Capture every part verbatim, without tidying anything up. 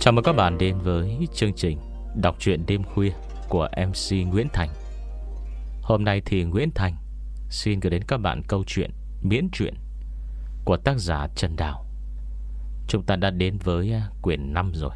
Chào mừng các bạn đến với chương trình đọc truyện đêm khuya của em xê Nguyễn Thành. Hôm nay thì Nguyễn Thành xin gửi đến các bạn câu chuyện miễn truyện của tác giả Trần Đào. Chúng ta đã đến với quyển năm rồi.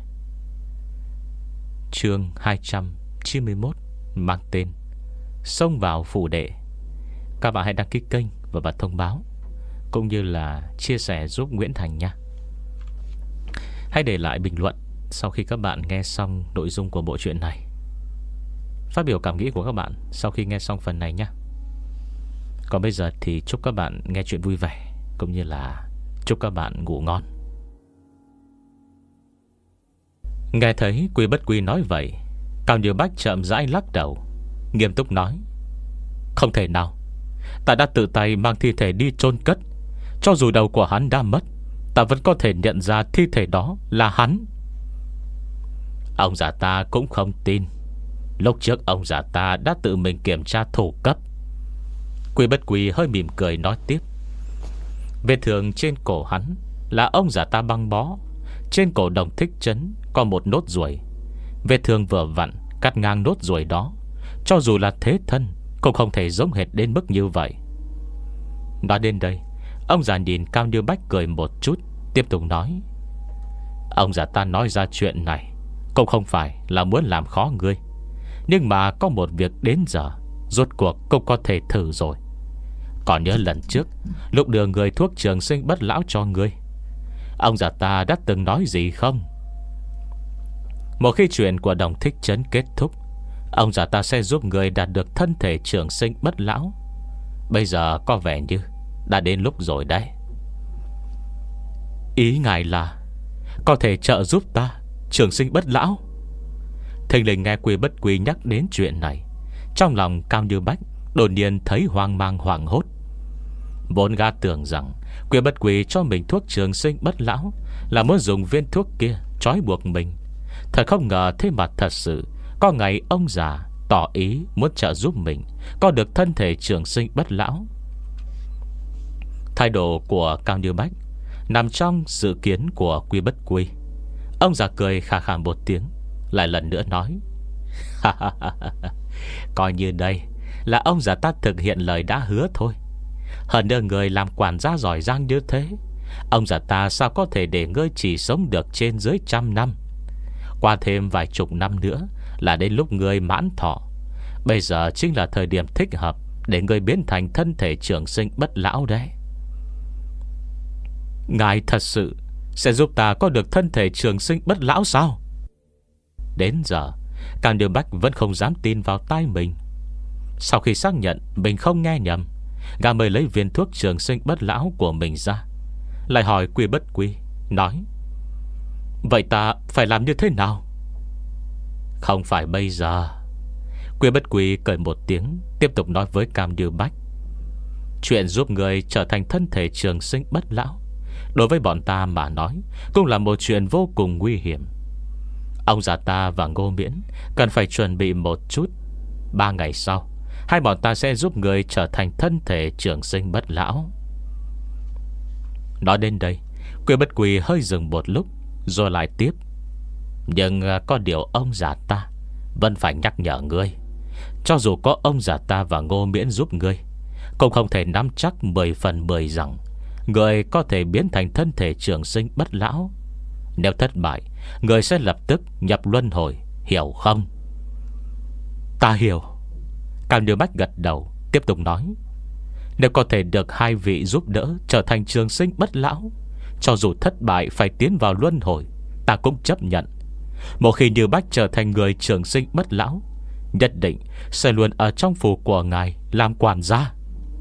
Chương hai trăm chín mươi mốt mang tên Xông vào phủ đệ. Các bạn hãy đăng ký kênh và bật thông báo, cũng như là chia sẻ giúp Nguyễn Thành nha. Hãy để lại bình luận sau khi các bạn nghe xong nội dung của bộ truyện này. Phát biểu cảm nghĩ của các bạn sau khi nghe xong phần này nhé. Còn bây giờ thì chúc các bạn nghe chuyện vui vẻ, cũng như là chúc các bạn ngủ ngon. Nghe thấy Quy Bất Quy nói vậy, Cao Như Bách chậm rãi lắc đầu, nghiêm túc nói: Không thể nào. Ta đã tự tay mang thi thể đi chôn cất. Cho dù đầu của hắn đã mất, ta vẫn có thể nhận ra thi thể đó là hắn. Ông già ta cũng không tin. Lúc trước ông già ta đã tự mình kiểm tra thủ cấp. Quy Bất Quy hơi mỉm cười nói tiếp: Vết thương trên cổ hắn là ông già ta băng bó. Trên cổ Đồng Thích Trấn có một nốt ruồi. Vết thương vừa vặn cắt ngang nốt ruồi đó. Cho dù là thế thân cũng không thể giống hệt đến mức như vậy. Nói đến đây, ông già nhìn Cao Như Bách cười một chút, tiếp tục nói: Ông già ta nói ra chuyện này cũng không phải là muốn làm khó ngươi, nhưng mà có một việc đến giờ rốt cuộc cũng có thể thử rồi. Còn nhớ lần trước lúc đưa người thuốc trường sinh bất lão cho ngươi, ông già ta đã từng nói gì không? Một khi chuyện của Đồng Thích Trấn kết thúc, ông già ta sẽ giúp người đạt được thân thể trường sinh bất lão. Bây giờ có vẻ như đã đến lúc rồi đấy. Ý ngài là có thể trợ giúp ta trường sinh bất lão? Thình lình nghe Quy Bất Quy nhắc đến chuyện này, trong lòng Cao Như Bách đột nhiên thấy hoang mang hoảng hốt. Vốn gã tưởng rằng Quy Bất Quy cho mình thuốc trường sinh bất lão là muốn dùng viên thuốc kia trói buộc mình. Thật không ngờ thế mà thật sự có ngày ông già tỏ ý muốn trợ giúp mình có được thân thể trường sinh bất lão. Thái độ của Cao Như Bách nằm trong dự kiến của Quy Bất Quy. Ông già cười khà khà một tiếng, lại lần nữa nói: Coi như đây là ông già ta thực hiện lời đã hứa thôi. Hơn nữa người làm quản gia giỏi giang như thế, ông già ta sao có thể để ngươi chỉ sống được trên dưới trăm năm. Qua thêm vài chục năm nữa là đến lúc ngươi mãn thọ. Bây giờ chính là thời điểm thích hợp để ngươi biến thành thân thể trường sinh bất lão đấy. Ngài thật sự sẽ giúp ta có được thân thể trường sinh bất lão sao? Đến giờ Cao Như Bách vẫn không dám tin vào tai mình. Sau khi xác nhận mình không nghe nhầm, gã mới lấy viên thuốc trường sinh bất lão của mình ra, lại hỏi Quy Bất Quy, nói: Vậy ta phải làm như thế nào? Không phải bây giờ. Quy Bất Quy cười một tiếng, tiếp tục nói với Cao Như Bách: Chuyện giúp người trở thành thân thể trường sinh bất lão đối với bọn ta mà nói cũng là một chuyện vô cùng nguy hiểm. Ông già ta và Ngô Miễn cần phải chuẩn bị một chút. Ba ngày sau, hai bọn ta sẽ giúp người trở thành thân thể trường sinh bất lão. Nói đến đây, Quy Bất Quy hơi dừng một lúc, rồi lại tiếp: Nhưng có điều ông già ta vẫn phải nhắc nhở ngươi. Cho dù có ông già ta và Ngô Miễn giúp ngươi, cũng không thể nắm chắc mười phần mười rằng người có thể biến thành thân thể trường sinh bất lão. Nếu thất bại, người sẽ lập tức nhập luân hồi, hiểu không? Ta hiểu. Cao Như Bách gật đầu, tiếp tục nói: Nếu có thể được hai vị giúp đỡ trở thành trường sinh bất lão, cho dù thất bại phải tiến vào luân hồi, ta cũng chấp nhận. Một khi Như Bách trở thành người trường sinh bất lão, nhất định sẽ luôn ở trong phủ của ngài làm quản gia.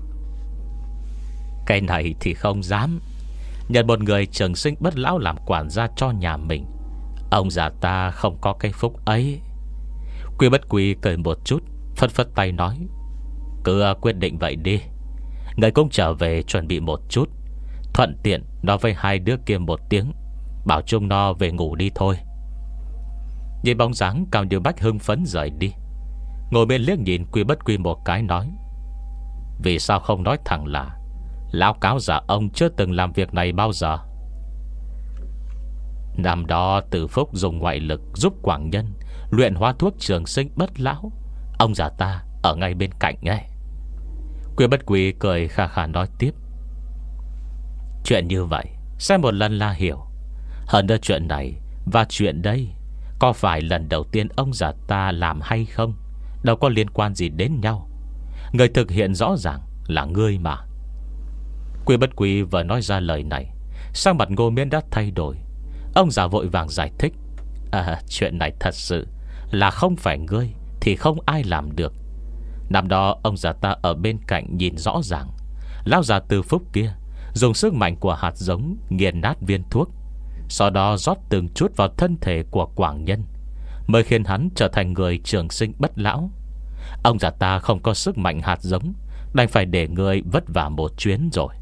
Cái này thì không dám. Nhận một người trường sinh bất lão làm quản gia cho nhà mình, ông già ta không có cái phúc ấy. Quy Bất Quy cười một chút, phất phất tay nói: Cứ quyết định vậy đi. Người cũng trở về chuẩn bị một chút, thuận tiện nói với hai đứa kia một tiếng, bảo chúng nó về ngủ đi thôi. Nhìn bóng dáng Cao Như Bách hưng phấn rời đi, Ngồi bên liếc nhìn Quy Bất Quy một cái nói: Vì sao không nói thẳng là lão cáo giả ông chưa từng làm việc này bao giờ? Năm đó Từ Phúc dùng ngoại lực giúp Quảng Nhân luyện hóa thuốc trường sinh bất lão. Ông già ta ở ngay bên cạnh nghe. Quy Bất Quy cười khà khà nói tiếp: chuyện như vậy sẽ một lần là hiểu. Hơn nữa chuyện này và chuyện đây có phải lần đầu tiên ông già ta làm hay không đâu có liên quan gì đến nhau. Người thực hiện rõ ràng là ngươi mà. Quy Bất Quy vừa nói ra lời này, sang mặt Ngô Miễn đã thay đổi. Ông già vội vàng giải thích: À, chuyện này thật sự là không phải ngươi thì không ai làm được. Năm đó ông già ta ở bên cạnh nhìn rõ ràng. Lão già Từ Phúc kia dùng sức mạnh của hạt giống nghiền nát viên thuốc, sau đó rót từng chút vào thân thể của Quảng Nhân, mới khiến hắn trở thành người trường sinh bất lão. Ông già ta không có sức mạnh hạt giống, đành phải để người vất vả một chuyến rồi.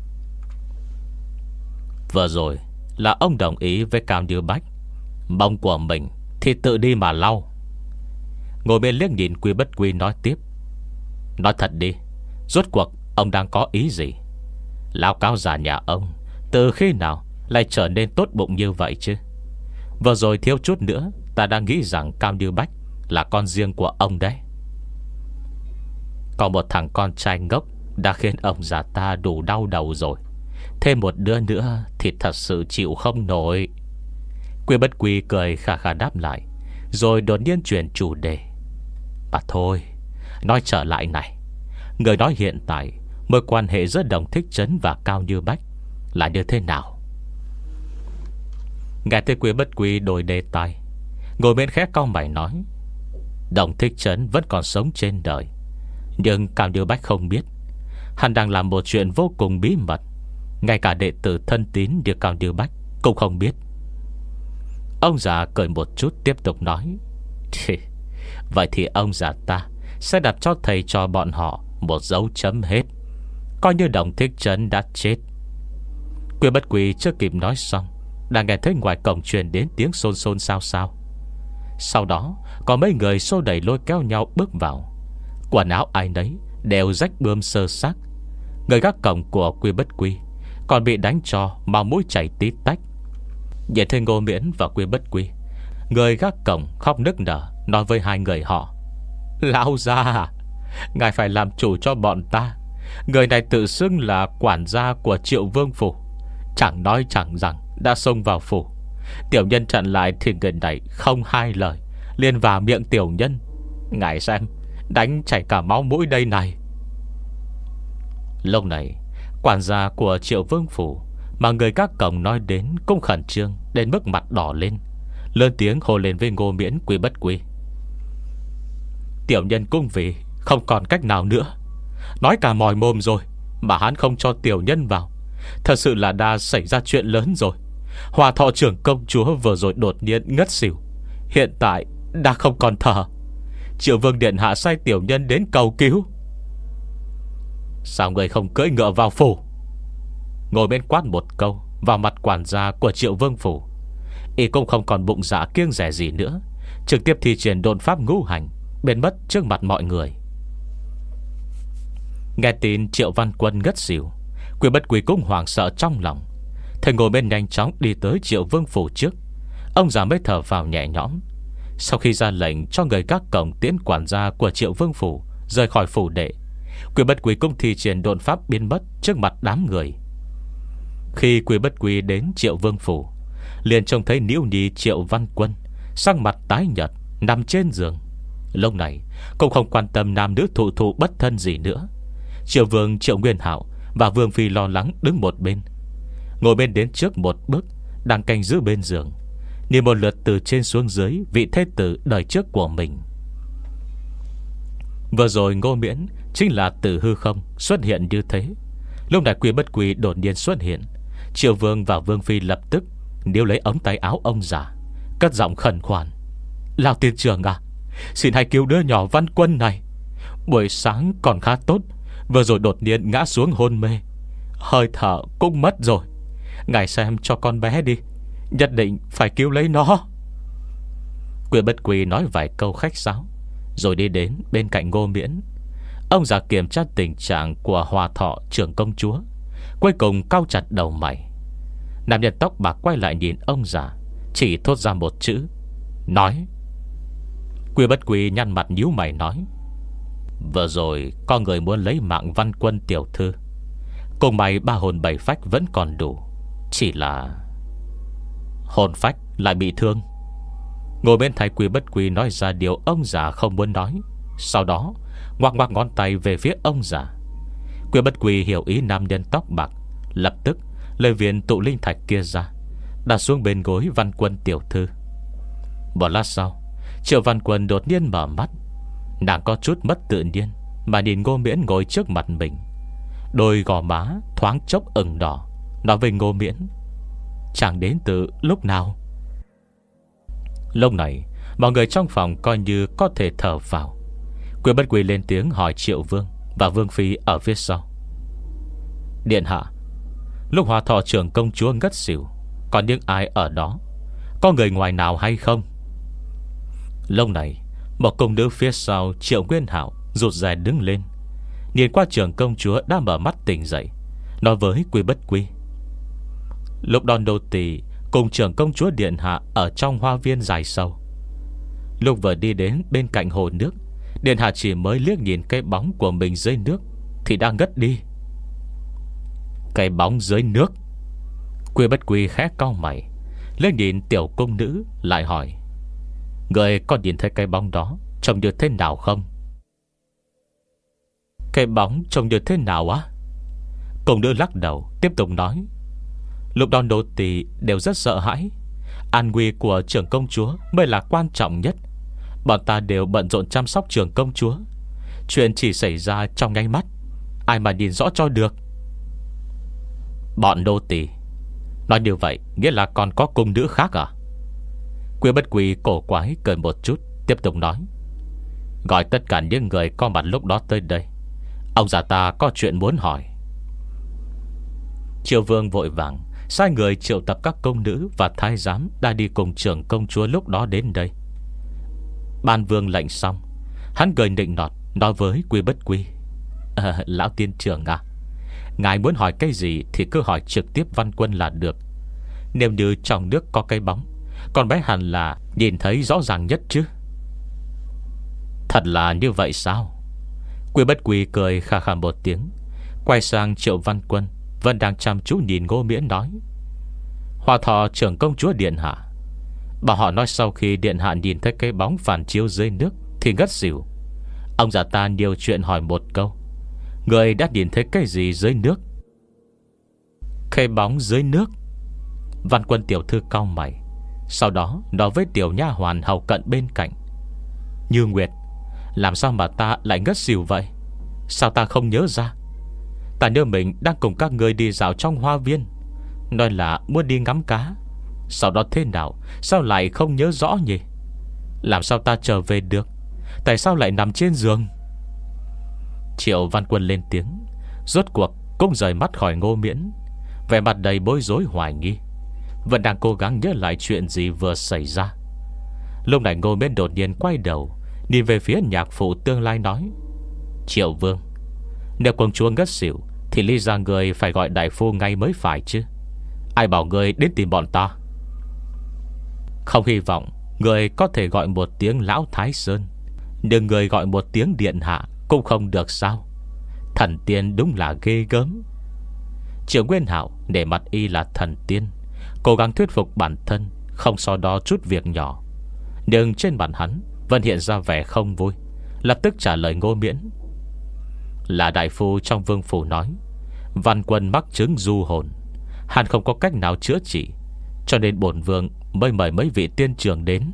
Vừa rồi là ông đồng ý với Cao Như Bách, mông của mình thì tự đi mà lau. Ngồi bên liếc nhìn Quy Bất Quy nói tiếp: nói thật đi, rốt cuộc ông đang có ý gì? Lão cáo già nhà ông từ khi nào lại trở nên tốt bụng như vậy chứ? Vừa rồi thiếu chút nữa ta đang nghĩ rằng Cao Như Bách là con riêng của ông đấy. Còn một thằng con trai ngốc đã khiến ông già ta đủ đau đầu rồi, thêm một đứa nữa thì thật sự chịu không nổi. Quy Bất Quy cười khà khà đáp lại, rồi đột nhiên chuyển chủ đề: mà thôi, nói trở lại này, người nói hiện tại mối quan hệ giữa Đồng Thích Trấn và Cao Như Bách là như thế nào? Nghe thấy Quy Bất Quy đổi đề tài, Ngồi bên khẽ cau mày nói: Đồng Thích Trấn vẫn còn sống trên đời, nhưng Cao Như Bách không biết. Hắn đang làm một chuyện vô cùng bí mật, ngay cả đệ tử thân tín như Cao Như Bách cũng không biết. Ông già cười một chút tiếp tục nói: Vậy thì ông già ta sẽ đặt cho thầy trò bọn họ một dấu chấm hết, coi như Đồng Thích Trấn đã chết. Quy Bất Quy chưa kịp nói xong, đã nghe thấy ngoài cổng truyền đến tiếng xôn xôn xao xao. Sau đó có mấy người xô đẩy lôi kéo nhau bước vào. Quần áo ai nấy đều rách bươm sơ xác. Người gác cổng của Quy Bất Quy còn bị đánh cho máu mũi chảy tí tách. Nhìn thấy Ngô Miễn và Quy Bất Quy, người gác cổng khóc nức nở, nói với hai người họ: Lão gia, ngài phải làm chủ cho bọn ta. Người này tự xưng là quản gia của Triệu Vương phủ, chẳng nói chẳng rằng đã xông vào phủ. Tiểu nhân chặn lại thì người này không hai lời liền vào miệng tiểu nhân. Ngài xem, đánh chảy cả máu mũi đây này. Lúc này quản gia của Triệu Vương phủ mà người các cổng nói đến cũng khẩn trương đến mức mặt đỏ lên, lớn tiếng hô lên với Ngô Miễn, Quy Bất Quy: Tiểu nhân cũng vì không còn cách nào nữa, nói cả mòi mồm rồi mà hắn không cho tiểu nhân vào. Thật sự là đã xảy ra chuyện lớn rồi. Hòa thọ trưởng công chúa vừa rồi đột nhiên ngất xỉu, hiện tại đã không còn thở. Triệu Vương điện hạ sai tiểu nhân đến cầu cứu. Sao người không cưỡi ngựa vào phủ? Ngồi bên quát một câu vào mặt quản gia của Triệu Vương phủ. Y cũng không còn bụng dạ kiêng rẻ gì nữa, trực tiếp thi triển độn pháp ngũ hành, biến mất trước mặt mọi người. Nghe tin Triệu Văn Quân ngất xỉu, Quy Bất Quy cũng hoảng sợ trong lòng. Thầy ngồi bên nhanh chóng đi tới Triệu Vương phủ trước. Ông già mới thở vào nhẹ nhõm. Sau khi ra lệnh cho người các cổng tiễn quản gia của Triệu Vương phủ rời khỏi phủ đệ, Quy Bất Quy cũng thi triển độn pháp biến mất trước mặt đám người. Khi Quy Bất Quy đến Triệu Vương phủ, liền trông thấy Niễu Nhi Triệu Văn Quân sắc mặt tái nhợt nằm trên giường. Lúc này cũng không quan tâm nam nữ thụ thụ bất thân gì nữa. Triệu Vương Triệu Nguyên Hạo và Vương Phi lo lắng đứng một bên. Ngồi bên đến trước một bước, đang canh giữ bên giường, nhìn một lượt từ trên xuống dưới vị thế tử đời trước của mình. Vừa rồi Ngô Miễn chính là từ hư không xuất hiện như thế. Lúc này Quy Bất Quy đột nhiên xuất hiện, Triệu Vương và Vương Phi lập tức níu lấy ống tay áo ông già, cất giọng khẩn khoản: Lão tiên trưởng à, xin hãy cứu đứa nhỏ Văn Quân này. Buổi sáng còn khá tốt, vừa rồi đột nhiên ngã xuống hôn mê, hơi thở cũng mất rồi. Ngài xem cho con bé đi, nhất định phải cứu lấy nó. Quy Bất Quy nói vài câu khách sáo, rồi đi đến bên cạnh Ngô Miễn. Ông già kiểm tra tình trạng của Hòa Thọ trưởng công chúa, cuối cùng cau chặt đầu mày. Nam nhân tóc bạc quay lại nhìn ông già, chỉ thốt ra một chữ: nói. Quy Bất Quy nhăn mặt nhíu mày nói: vừa rồi có người muốn lấy mạng Văn Quân tiểu thư, cùng mày ba hồn bảy phách vẫn còn đủ, chỉ là hồn phách lại bị thương. Ngồi bên thấy Quy Bất Quy nói ra điều ông già không muốn nói, sau đó ngoắc ngoắc ngón tay về phía ông già. Quy Bất Quy hiểu ý nam nhân tóc bạc, lập tức lấy viên tụ linh thạch kia ra, đặt xuống bên gối Văn Quân tiểu thư. Một lát sau, Triệu Văn Quân đột nhiên mở mắt. Nàng có chút mất tự nhiên mà nhìn Ngô Miễn ngồi trước mặt mình. Đôi gò má thoáng chốc ửng đỏ, nói với Ngô Miễn: chàng đến từ lúc nào? Lúc này mọi người trong phòng coi như có thể thở vào. Quy Bất Quy lên tiếng hỏi Triệu Vương và Vương Phi ở phía sau: điện hạ, lúc Hoa Thọ trưởng công chúa ngất xỉu, còn những ai ở đó? Có người ngoài nào hay không? Lúc này một cung nữ phía sau Triệu Nguyên Hạo rụt rè đứng lên, nhìn qua trưởng công chúa đã mở mắt tỉnh dậy, nói với Quy Bất Quy: lúc đòn đô tỳ cùng trưởng công chúa điện hạ ở trong hoa viên dài sâu. Lúc vừa đi đến bên cạnh hồ nước, điện hạ chỉ mới liếc nhìn cái bóng của mình dưới nước thì đang ngất đi. Cái bóng dưới nước? Quy Bất Quy khẽ cau mày, liếc nhìn tiểu cung nữ lại hỏi: người có nhìn thấy cái bóng đó trông như thế nào không? Cái bóng trông như thế nào á? Cung nữ lắc đầu tiếp tục nói: lúc đó nô tỳ đều rất sợ hãi. An nguy của trưởng công chúa mới là quan trọng nhất. Bọn ta đều bận rộn chăm sóc trưởng công chúa. Chuyện chỉ xảy ra trong nháy mắt, ai mà nhìn rõ cho được. Bọn nô tỳ nói như vậy nghĩa là còn có cung nữ khác à? Quy Bất Quy cổ quái cười một chút, tiếp tục nói: gọi tất cả những người có mặt lúc đó tới đây, ông già ta có chuyện muốn hỏi. Triệu Vương vội vàng sai người triệu tập các công nữ và thái giám đã đi cùng trưởng công chúa lúc đó đến đây. Ban Vương lệnh xong, hắn cười nịnh nọt nói với Quy Bất Quy: à, lão tiên trưởng à, ngài muốn hỏi cái gì thì cứ hỏi trực tiếp Văn Quân là được. Nếu như trong nước có cái bóng, con bé hẳn là nhìn thấy rõ ràng nhất chứ. Thật là như vậy sao? Quy Bất Quy cười khà khà một tiếng, quay sang Triệu Văn Quân vẫn đang chăm chú nhìn Ngô Miễn nói: Hoa Thọ trưởng công chúa điện hạ, bảo họ nói sau khi điện hạ nhìn thấy cái bóng phản chiếu dưới nước thì ngất xỉu. Ông già ta nhiều chuyện hỏi một câu: người đã nhìn thấy cái gì dưới nước? Cái bóng dưới nước? Văn Quân tiểu thư cau mày, sau đó nói với tiểu nha hoàn hầu cận bên cạnh: Như Nguyệt, làm sao mà ta lại ngất xỉu vậy? Sao ta không nhớ ra? Ta nhớ mình đang cùng các người đi dạo trong hoa viên, nói là muốn đi ngắm cá. Sau đó thế nào, sao lại không nhớ rõ nhỉ? Làm sao ta trở về được? Tại sao lại nằm trên giường? Triệu Văn Quân lên tiếng, rốt cuộc cũng rời mắt khỏi Ngô Miễn, vẻ mặt đầy bối rối hoài nghi, vẫn đang cố gắng nhớ lại chuyện gì vừa xảy ra. Lúc này Ngô Miễn đột nhiên quay đầu, nhìn về phía nhạc phụ tương lai nói: Triệu Vương, nếu công chúa ngất xỉu thì lý ra người phải gọi đại phu ngay mới phải chứ. Ai bảo người đến tìm bọn ta? Không hy vọng người có thể gọi một tiếng lão Thái Sơn, nhưng người gọi một tiếng điện hạ cũng không được sao? Thần tiên đúng là ghê gớm. Triệu Nguyên Hạo để mặt y là thần tiên, cố gắng thuyết phục bản thân không so đo chút việc nhỏ, nhưng trên mặt hắn vẫn hiện ra vẻ không vui, lập tức trả lời Ngô Miễn: Là đại phu trong vương phủ nói Văn Quân mắc chứng du hồn, hắn không có cách nào chữa trị, cho nên bổn vương mới mời mấy vị tiên trưởng đến.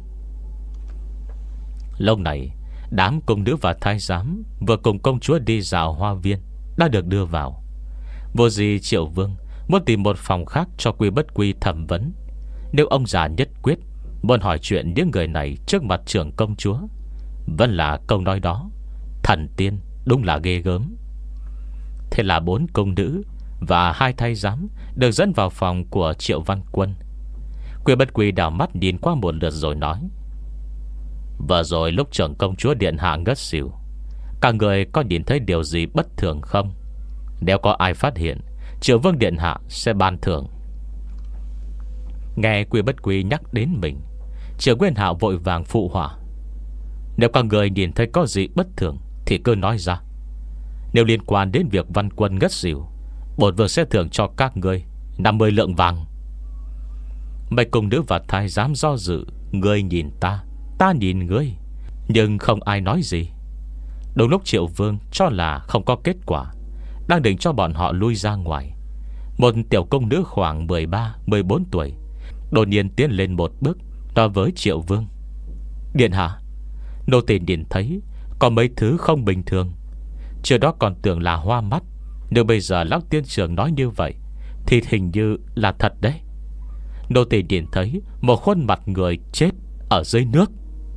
Lúc này đám cung nữ và thái giám vừa cùng công chúa đi dạo hoa viên đã được đưa vào. Vô gì Triệu Vương muốn tìm một phòng khác cho Quy Bất Quy thẩm vấn. Nếu ông già nhất quyết muốn hỏi chuyện những người này trước mặt trưởng công chúa, vẫn là câu nói đó: thần tiên đúng là ghê gớm. Thế là bốn cung nữ và hai thái giám được dẫn vào phòng của Triệu Văn Quân. Quy Bất Quy đảo mắt nhìn qua một lượt rồi nói: Vừa rồi lúc trưởng công chúa điện hạ ngất xỉu, các người có nhìn thấy điều gì bất thường không? Nếu có ai phát hiện, Triệu Vương điện hạ sẽ ban thưởng. Nghe Quy Bất Quy nhắc đến mình, Triệu Nguyên Hạo vội vàng phụ họa: Nếu các người nhìn thấy có gì bất thường thì cứ nói ra. Nếu liên quan đến việc Văn Quân ngất xỉu, bổn vương sẽ thưởng cho các ngươi năm mươi lượng vàng. Mấy cung nữ và thái giám do dự, ngươi nhìn ta, ta nhìn ngươi, nhưng không ai nói gì. Đúng lúc Triệu Vương cho là không có kết quả, đang định cho bọn họ lui ra ngoài, một tiểu công nữ khoảng mười ba mười bốn tuổi đột nhiên tiến lên một bước, nói với Triệu Vương: Điện hạ, nô tỳ nhìn thấy có mấy thứ không bình thường. Trước đó còn tưởng là hoa mắt, nhưng bây giờ lão tiên trưởng nói như vậy thì hình như là thật đấy. Nô tỳ nhìn thấy một khuôn mặt người chết ở dưới nước.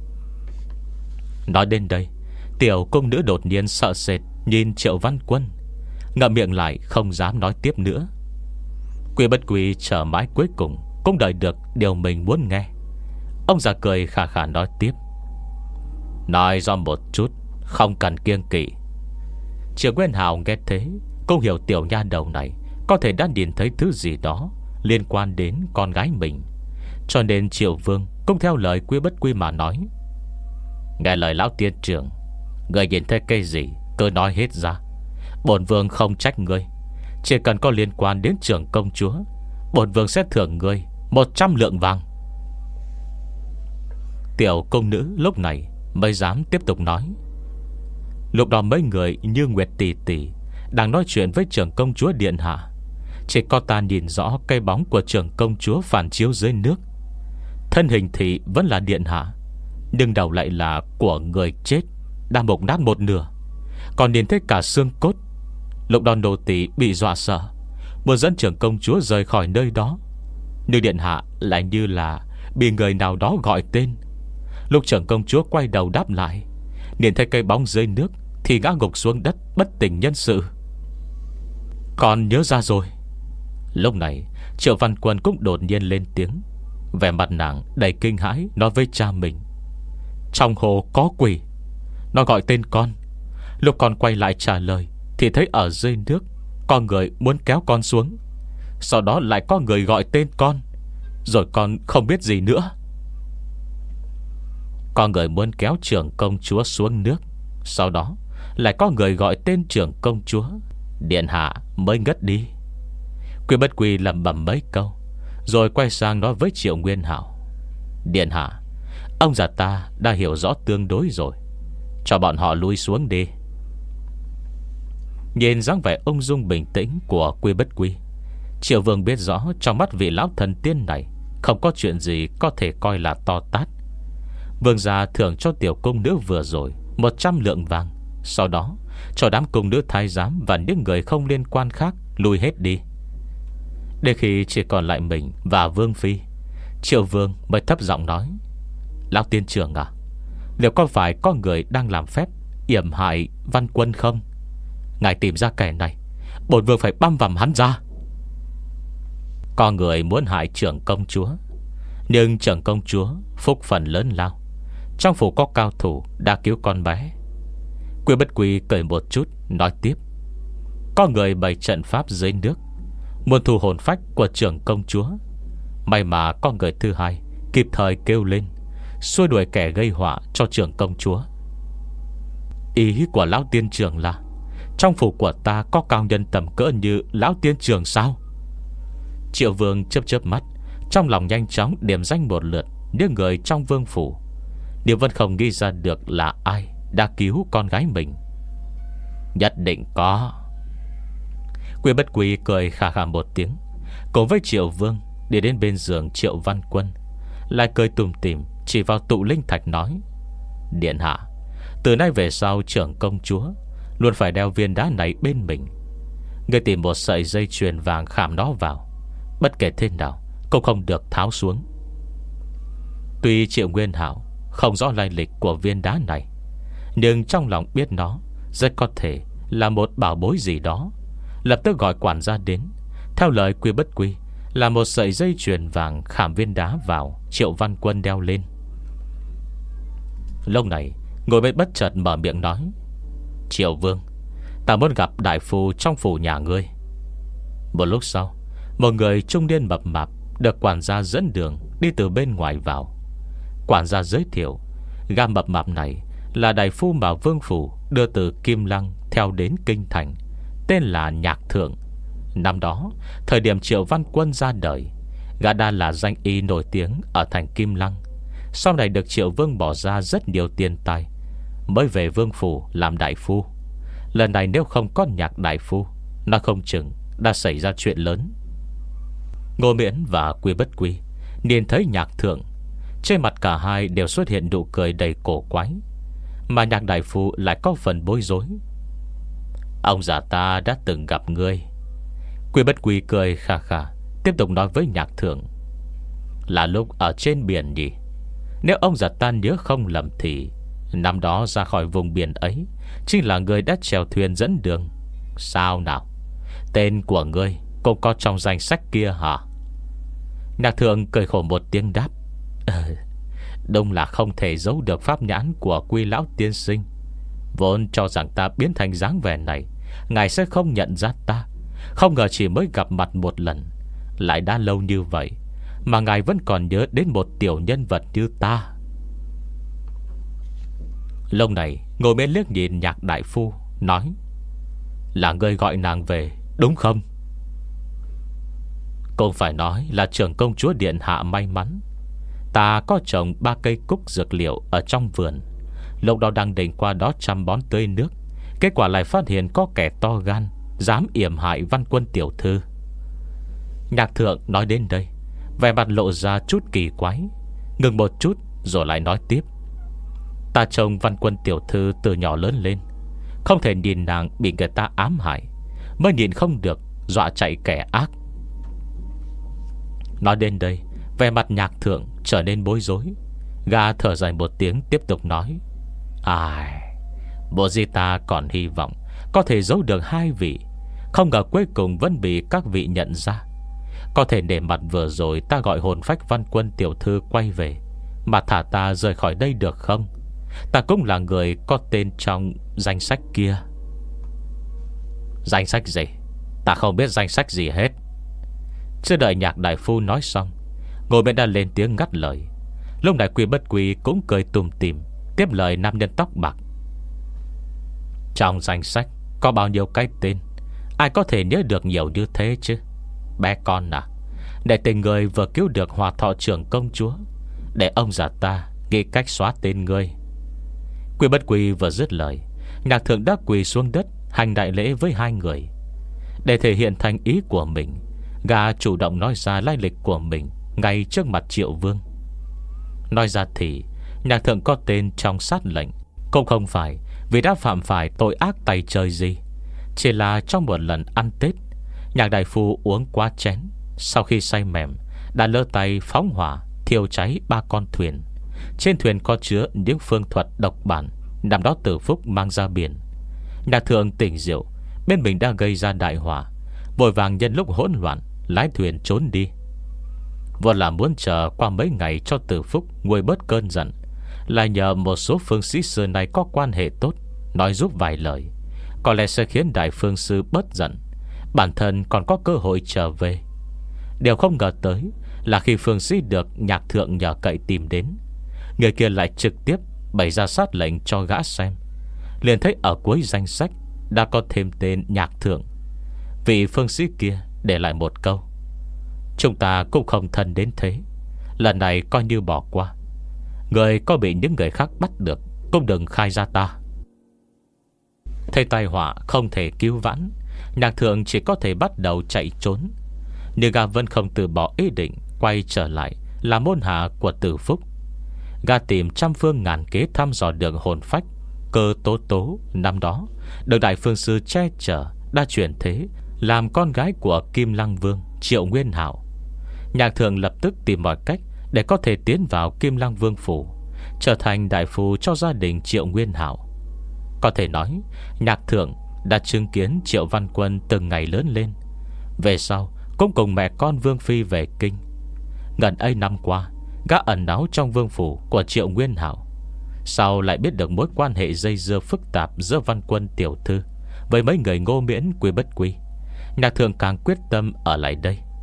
Nói đến đây, tiểu công nữ đột nhiên sợ sệt nhìn Triệu Văn Quân, ngậm miệng lại không dám nói tiếp nữa. Quy Bất Quy chờ mãi cuối cùng cũng đợi được điều mình muốn nghe. Ông già cười khà khà nói tiếp: Nói do một chút, không cần kiêng kỵ. Triệu Nguyên Hạo nghe thế cũng hiểu tiểu nha đầu này có thể đã nhìn thấy thứ gì đó liên quan đến con gái mình, cho nên Triệu Vương cũng theo lời Quy Bất Quy mà nói: Nghe lời lão tiên trưởng, người nhìn thấy cái gì cứ nói hết ra. Bổn vương không trách ngươi, chỉ cần có liên quan đến trưởng công chúa, bổn vương sẽ thưởng ngươi một trăm lượng vàng. Tiểu công nữ lúc này mới dám tiếp tục nói. Lúc đó mấy người như Nguyệt tỷ tỷ đang nói chuyện với trưởng công chúa điện hạ. Chỉ có ta nhìn rõ cây bóng của trưởng công chúa phản chiếu dưới nước. Thân hình thì vẫn là điện hạ, nhưng đầu lại là của người chết đang mục nát một nửa, còn nhìn thấy cả xương cốt. Lúc đó nô tỳ bị dọa sợ, muốn dẫn trưởng công chúa rời khỏi nơi đó, nhưng điện hạ lại như là bị người nào đó gọi tên. Lúc trưởng công chúa quay đầu đáp lại, nhìn thấy cây bóng dưới nước thì ngã gục xuống đất bất tỉnh nhân sự. Còn nhớ ra rồi. Lúc này Triệu Văn Quân cũng đột nhiên lên tiếng, vẻ mặt nàng đầy kinh hãi, nói với cha mình: Trong hồ có quỷ, nó gọi tên con. Lúc con quay lại trả lời thì thấy ở dưới nước có người muốn kéo con xuống, sau đó lại có người gọi tên con, rồi con không biết gì nữa. Có người muốn kéo trưởng công chúa xuống nước, sau đó lại có người gọi tên trưởng công chúa, điện hạ mới ngất đi. Quy Bất Quy lẩm bẩm mấy câu, rồi quay sang nói với Triệu Nguyên Hạo: Điện hạ, ông già ta đã hiểu rõ tương đối rồi, cho bọn họ lui xuống đi. Nhìn dáng vẻ ung dung bình tĩnh của Quy Bất Quy, Triệu Vương biết rõ trong mắt vị lão thần tiên này không có chuyện gì có thể coi là to tát. Vương gia thưởng cho tiểu cung nữ vừa rồi một trăm lượng vàng, sau đó cho đám cung nữ thái giám và những người không liên quan khác lui hết đi. Đến khi chỉ còn lại mình và Vương Phi, Triệu Vương mới thấp giọng nói: Lão tiên trưởng à, liệu có phải có người đang làm phép yểm hại Văn Quân không? Ngài tìm ra kẻ này, bổn vương phải băm vằm hắn ra. Có người muốn hại trưởng công chúa, nhưng trưởng công chúa phúc phần lớn lao, trong phủ có cao thủ đã cứu con bé. Quy Bất Quy cười một chút nói tiếp: Có người bày trận pháp dưới nước, muốn thu hồn phách của trưởng công chúa. May mà có người thứ hai kịp thời kêu lên, xua đuổi kẻ gây họa cho trưởng công chúa. Ý của lão tiên trưởng là trong phủ của ta có cao nhân tầm cỡ như lão tiên trưởng sao? Triệu Vương chớp chớp mắt, trong lòng nhanh chóng điểm danh một lượt những người trong vương phủ, điều vẫn không nghĩ ra được là ai đã cứu con gái mình. Nhất định có. Quy Bất Quy cười khà khà một tiếng, cùng với Triệu Vương đi đến bên giường Triệu Văn Quân, lại cười tủm tỉm chỉ vào tụ linh thạch nói: Điện hạ, từ nay về sau trưởng công chúa luôn phải đeo viên đá này bên mình. Người tìm một sợi dây chuyền vàng khảm nó vào, bất kể thế nào cũng không được tháo xuống. Tuy Triệu Nguyên Hạo không rõ lai lịch của viên đá này, nhưng trong lòng biết nó rất có thể là một bảo bối gì đó, lập tức gọi quản gia đến, theo lời Quy Bất Quy là một sợi dây chuyền vàng khảm viên đá vào Triệu Văn Quân đeo lên. Lúc này ngồi bên bất chợt mở miệng nói: Triệu Vương, ta muốn gặp đại phu trong phủ nhà ngươi. Một lúc sau, một người trung niên mập mạp được quản gia dẫn đường đi từ bên ngoài vào. Quản gia giới thiệu, gã mập mạp này là đại phu mà vương phủ đưa từ Kim Lăng theo đến kinh thành, tên là Nhạc Thượng. Năm đó, thời điểm Triệu Văn Quân ra đời, gã đã là danh y nổi tiếng ở thành Kim Lăng. Sau này được Triệu Vương bỏ ra rất nhiều tiền tài, mới về vương phủ làm đại phu. Lần này nếu không có Nhạc đại phu, nó không chừng đã xảy ra chuyện lớn. Ngô Miễn và Quy Bất Quy nhìn thấy Nhạc Thượng, trên mặt cả hai đều xuất hiện nụ cười đầy cổ quái, mà Nhạc đại phu lại có phần bối rối. Ông già ta đã từng gặp ngươi. Quy Bất Quy cười khà khà, tiếp tục nói với Nhạc Thượng, là lúc ở trên biển nhỉ? Nếu ông già ta nhớ không lầm thì năm đó ra khỏi vùng biển ấy chính là người đã chèo thuyền dẫn đường. Sao nào? Tên của ngươi cũng có trong danh sách kia hả? Nhạc Thượng cười khổ một tiếng đáp, ờ, đúng là không thể giấu được pháp nhãn của Quy lão tiên sinh. Vốn cho rằng ta biến thành dáng vẻ này ngài sẽ không nhận ra ta, không ngờ chỉ mới gặp mặt một lần, lại đã lâu như vậy mà ngài vẫn còn nhớ đến một tiểu nhân vật như ta. Lúc này Ngô Miễn liếc nhìn Nhạc đại phu, nói, là ngươi gọi nàng về đúng không? Cũng phải nói là trưởng công chúa điện hạ may mắn. Ta có trồng ba cây cúc dược liệu ở trong vườn, lúc đó đang định qua đó chăm bón tưới nước, kết quả lại phát hiện có kẻ to gan dám yểm hại Văn Quân tiểu thư. Nhạc Thượng nói đến đây, vẻ mặt lộ ra chút kỳ quái, ngừng một chút rồi lại nói tiếp, ta trông Văn Quân tiểu thư từ nhỏ lớn lên, không thể nhìn nàng bị người ta ám hại, mới nhìn không được dọa chạy kẻ ác. Nói đến đây, vẻ mặt Nhạc Thượng trở nên bối rối. Gã thở dài một tiếng, tiếp tục nói, ai, bộ di ta còn hy vọng có thể giấu được hai vị, không ngờ cuối cùng vẫn bị các vị nhận ra. Có thể để mặt vừa rồi ta gọi hồn phách Văn Quân tiểu thư quay về, mà thả ta rời khỏi đây được không? Ta cũng là người có tên trong danh sách kia. Danh sách gì? Ta không biết danh sách gì hết. Chưa đợi Nhạc đại phu nói xong, Ngô Miễn đã lên tiếng ngắt lời. Lúc này Quy Bất Quy cũng cười tùm tìm, tiếp lời nam nhân tóc bạc. Trong danh sách có bao nhiêu cái tên, ai có thể nhớ được nhiều như thế chứ? Bé con à, để tình người vừa cứu được Hòa Thọ trưởng công chúa, để ông già ta nghĩ cách xóa tên ngươi. Quy Bất Quy vừa dứt lời, Nhạc Thượng đã quỳ xuống đất hành đại lễ với hai người. Để thể hiện thành ý của mình, gã chủ động nói ra lai lịch của mình ngay trước mặt Triệu Vương. Nói ra thì Nhạc Thượng có tên trong sát lệnh cũng không phải vì đã phạm phải tội ác tày trời gì, chỉ là trong một lần ăn Tết, Nhạc đại phu uống quá chén, sau khi say mềm đã lỡ tay phóng hỏa thiêu cháy ba con thuyền. Trên thuyền có chứa những phương thuật độc bản năm đó Tử Phúc mang ra biển. Nhạc Thượng tỉnh rượu, bên mình đã gây ra đại hỏa, vội vàng nhân lúc hỗn loạn lái thuyền trốn đi. Vốn là muốn chờ qua mấy ngày cho Tử Phúc nguôi bớt cơn giận, lại nhờ một số phương sĩ xưa này có quan hệ tốt, nói giúp vài lời, có lẽ sẽ khiến đại phương sư bớt giận, bản thân còn có cơ hội trở về. Điều không ngờ tới là khi phương sĩ được Nhạc Thượng nhờ cậy tìm đến, người kia lại trực tiếp bày ra sát lệnh cho gã xem. Liền thấy ở cuối danh sách đã có thêm tên Nhạc Thượng. Vị phương sĩ kia để lại một câu, chúng ta cũng không thân đến thế, lần này coi như bỏ qua. Người có bị những người khác bắt được cũng đừng khai ra ta. Thấy tai họa không thể cứu vãn, Nhạc Thượng chỉ có thể bắt đầu chạy trốn. Nhưng gã vẫn không từ bỏ ý định quay trở lại là môn hạ của Tử Phúc. Gã tìm trăm phương ngàn kế thăm dò được hồn phách Cơ Tố Tố năm đó được đại phương sư che chở, đã chuyển thế làm con gái của Kim Lăng Vương Triệu Nguyên Hạo. Nhạc Thượng lập tức tìm mọi cách để có thể tiến vào Kim Lăng Vương phủ, trở thành đại phu cho gia đình Triệu Nguyên Hạo. Có thể nói Nhạc Thượng đã chứng kiến Triệu Văn Quân từng ngày lớn lên, về sau cũng cùng mẹ con Vương Phi về kinh. Gần ấy năm qua, gã ẩn náu trong vương phủ của Triệu Nguyên Hạo, sau lại biết được mối quan hệ dây dưa phức tạp giữa Văn Quân tiểu thư với mấy người Ngô Miễn, Quy Bất Quy. Nhạc Thượng càng quyết tâm ở lại đây.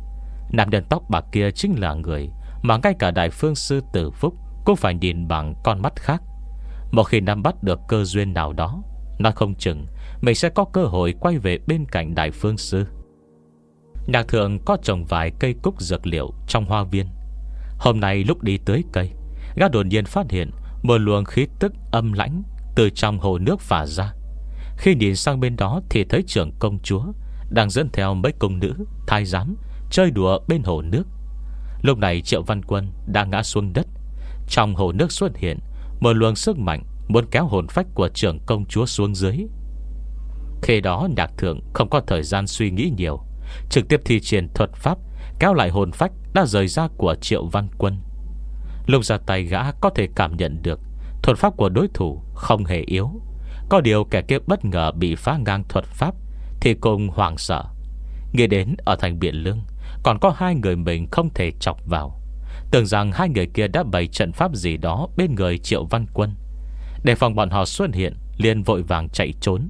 Nam nhân tóc bạc kia chính là người mà ngay cả Đại Phương Sư Tử Phúc cũng phải nhìn bằng con mắt khác. Một khi nắm bắt được cơ duyên nào đó, nói không chừng mình sẽ có cơ hội quay về bên cạnh Đại Phương Sư. Nhạc Thượng có trồng vài cây cúc dược liệu trong hoa viên. Hôm nay lúc đi tưới cây, gã đột nhiên phát hiện một luồng khí tức âm lãnh từ trong hồ nước phả ra. Khi nhìn sang bên đó thì thấy trưởng công chúa đang dẫn theo mấy cung nữ thái giám chơi đùa bên hồ nước. Lúc này Triệu Văn Quân đã ngã xuống đất. Trong hồ nước xuất hiện một luồng sức mạnh muốn kéo hồn phách của trưởng công chúa xuống dưới. Khi đó Nhạc Thượng không có thời gian suy nghĩ nhiều, trực tiếp thi triển thuật pháp kéo lại hồn phách đã rời ra của Triệu Văn Quân. Lúc ra tay gã có thể cảm nhận được thuật pháp của đối thủ không hề yếu. Có điều kẻ kia bất ngờ bị phá ngang thuật pháp thì cùng hoảng sợ, nghĩ đến ở thành Biện Lương còn có hai người mình không thể chọc vào, tưởng rằng hai người kia đã bày trận pháp gì đó bên người Triệu Văn Quân. Để phòng bọn họ xuất hiện, liền vội vàng chạy trốn.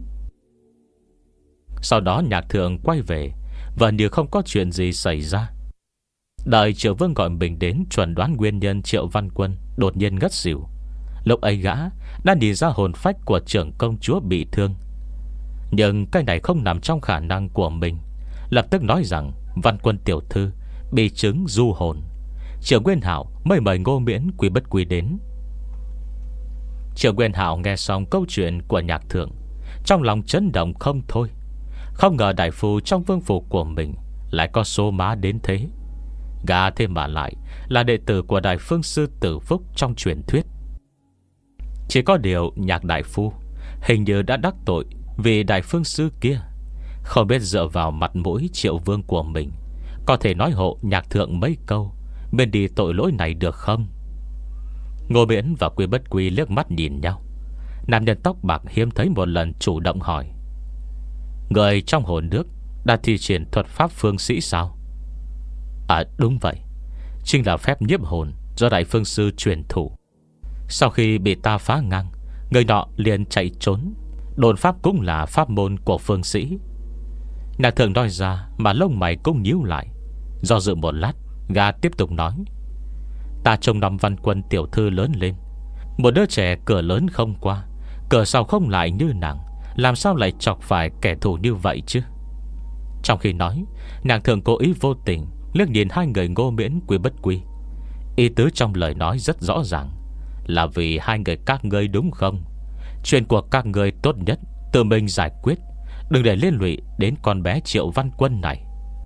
Sau đó Nhạc Thượng quay về và như không có chuyện gì xảy ra. Đợi Triệu Vương gọi mình đến chuẩn đoán nguyên nhân Triệu Văn Quân đột nhiên ngất xỉu. Lúc ấy gã đã nhìn ra hồn phách của trưởng công chúa bị thương. Nhưng cái này không nằm trong khả năng của mình, lập tức nói rằng Văn Quân tiểu thư bị chứng du hồn. Triệu Nguyên Hạo mới mời Ngô Miễn Quý Bất Quý đến. Triệu Nguyên Hạo nghe xong câu chuyện của Nhạc Thượng, trong lòng chấn động không thôi. Không ngờ đại phu trong vương phủ của mình lại có số má đến thế. Gã thêm mà lại là đệ tử của Đại Phương Sư Tử Phúc trong truyền thuyết. Chỉ có điều Nhạc đại phu hình như đã đắc tội vì Đại Phương Sư kia. Không biết dựa vào mặt mũi Triệu Vương của mình có thể nói hộ Nhạc Thượng mấy câu bên đi tội lỗi này được không? Ngô Miễn và Quý Bất Quý liếc mắt nhìn nhau. Nam nhân tóc bạc hiếm thấy một lần chủ động hỏi: người trong hồ nước đã thi triển thuật pháp phương sĩ sao? À đúng vậy, chính là phép nhiếp hồn do Đại Phương Sư truyền thủ. Sau khi bị ta phá ngang, người nọ liền chạy trốn. Đồn pháp cũng là pháp môn của phương sĩ. Nhạc Thượng nói ra mà lông mày cũng nhíu lại. Do dự một lát, gã tiếp tục nói: ta trông năm Văn Quân tiểu thư lớn lên, một đứa trẻ cửa lớn không qua, cửa sau không lại như nàng, làm sao lại chọc phải kẻ thù như vậy chứ? Trong khi nói, Nhạc Thượng cố ý vô tình liếc nhìn hai người Ngô Miễn Quý Bất Quý. Ý tứ trong lời nói rất rõ ràng, là vì hai người các ngươi đúng không? Chuyện của các ngươi tốt nhất tự mình giải quyết, đừng để liên lụy đến con bé Triệu Văn Quân này.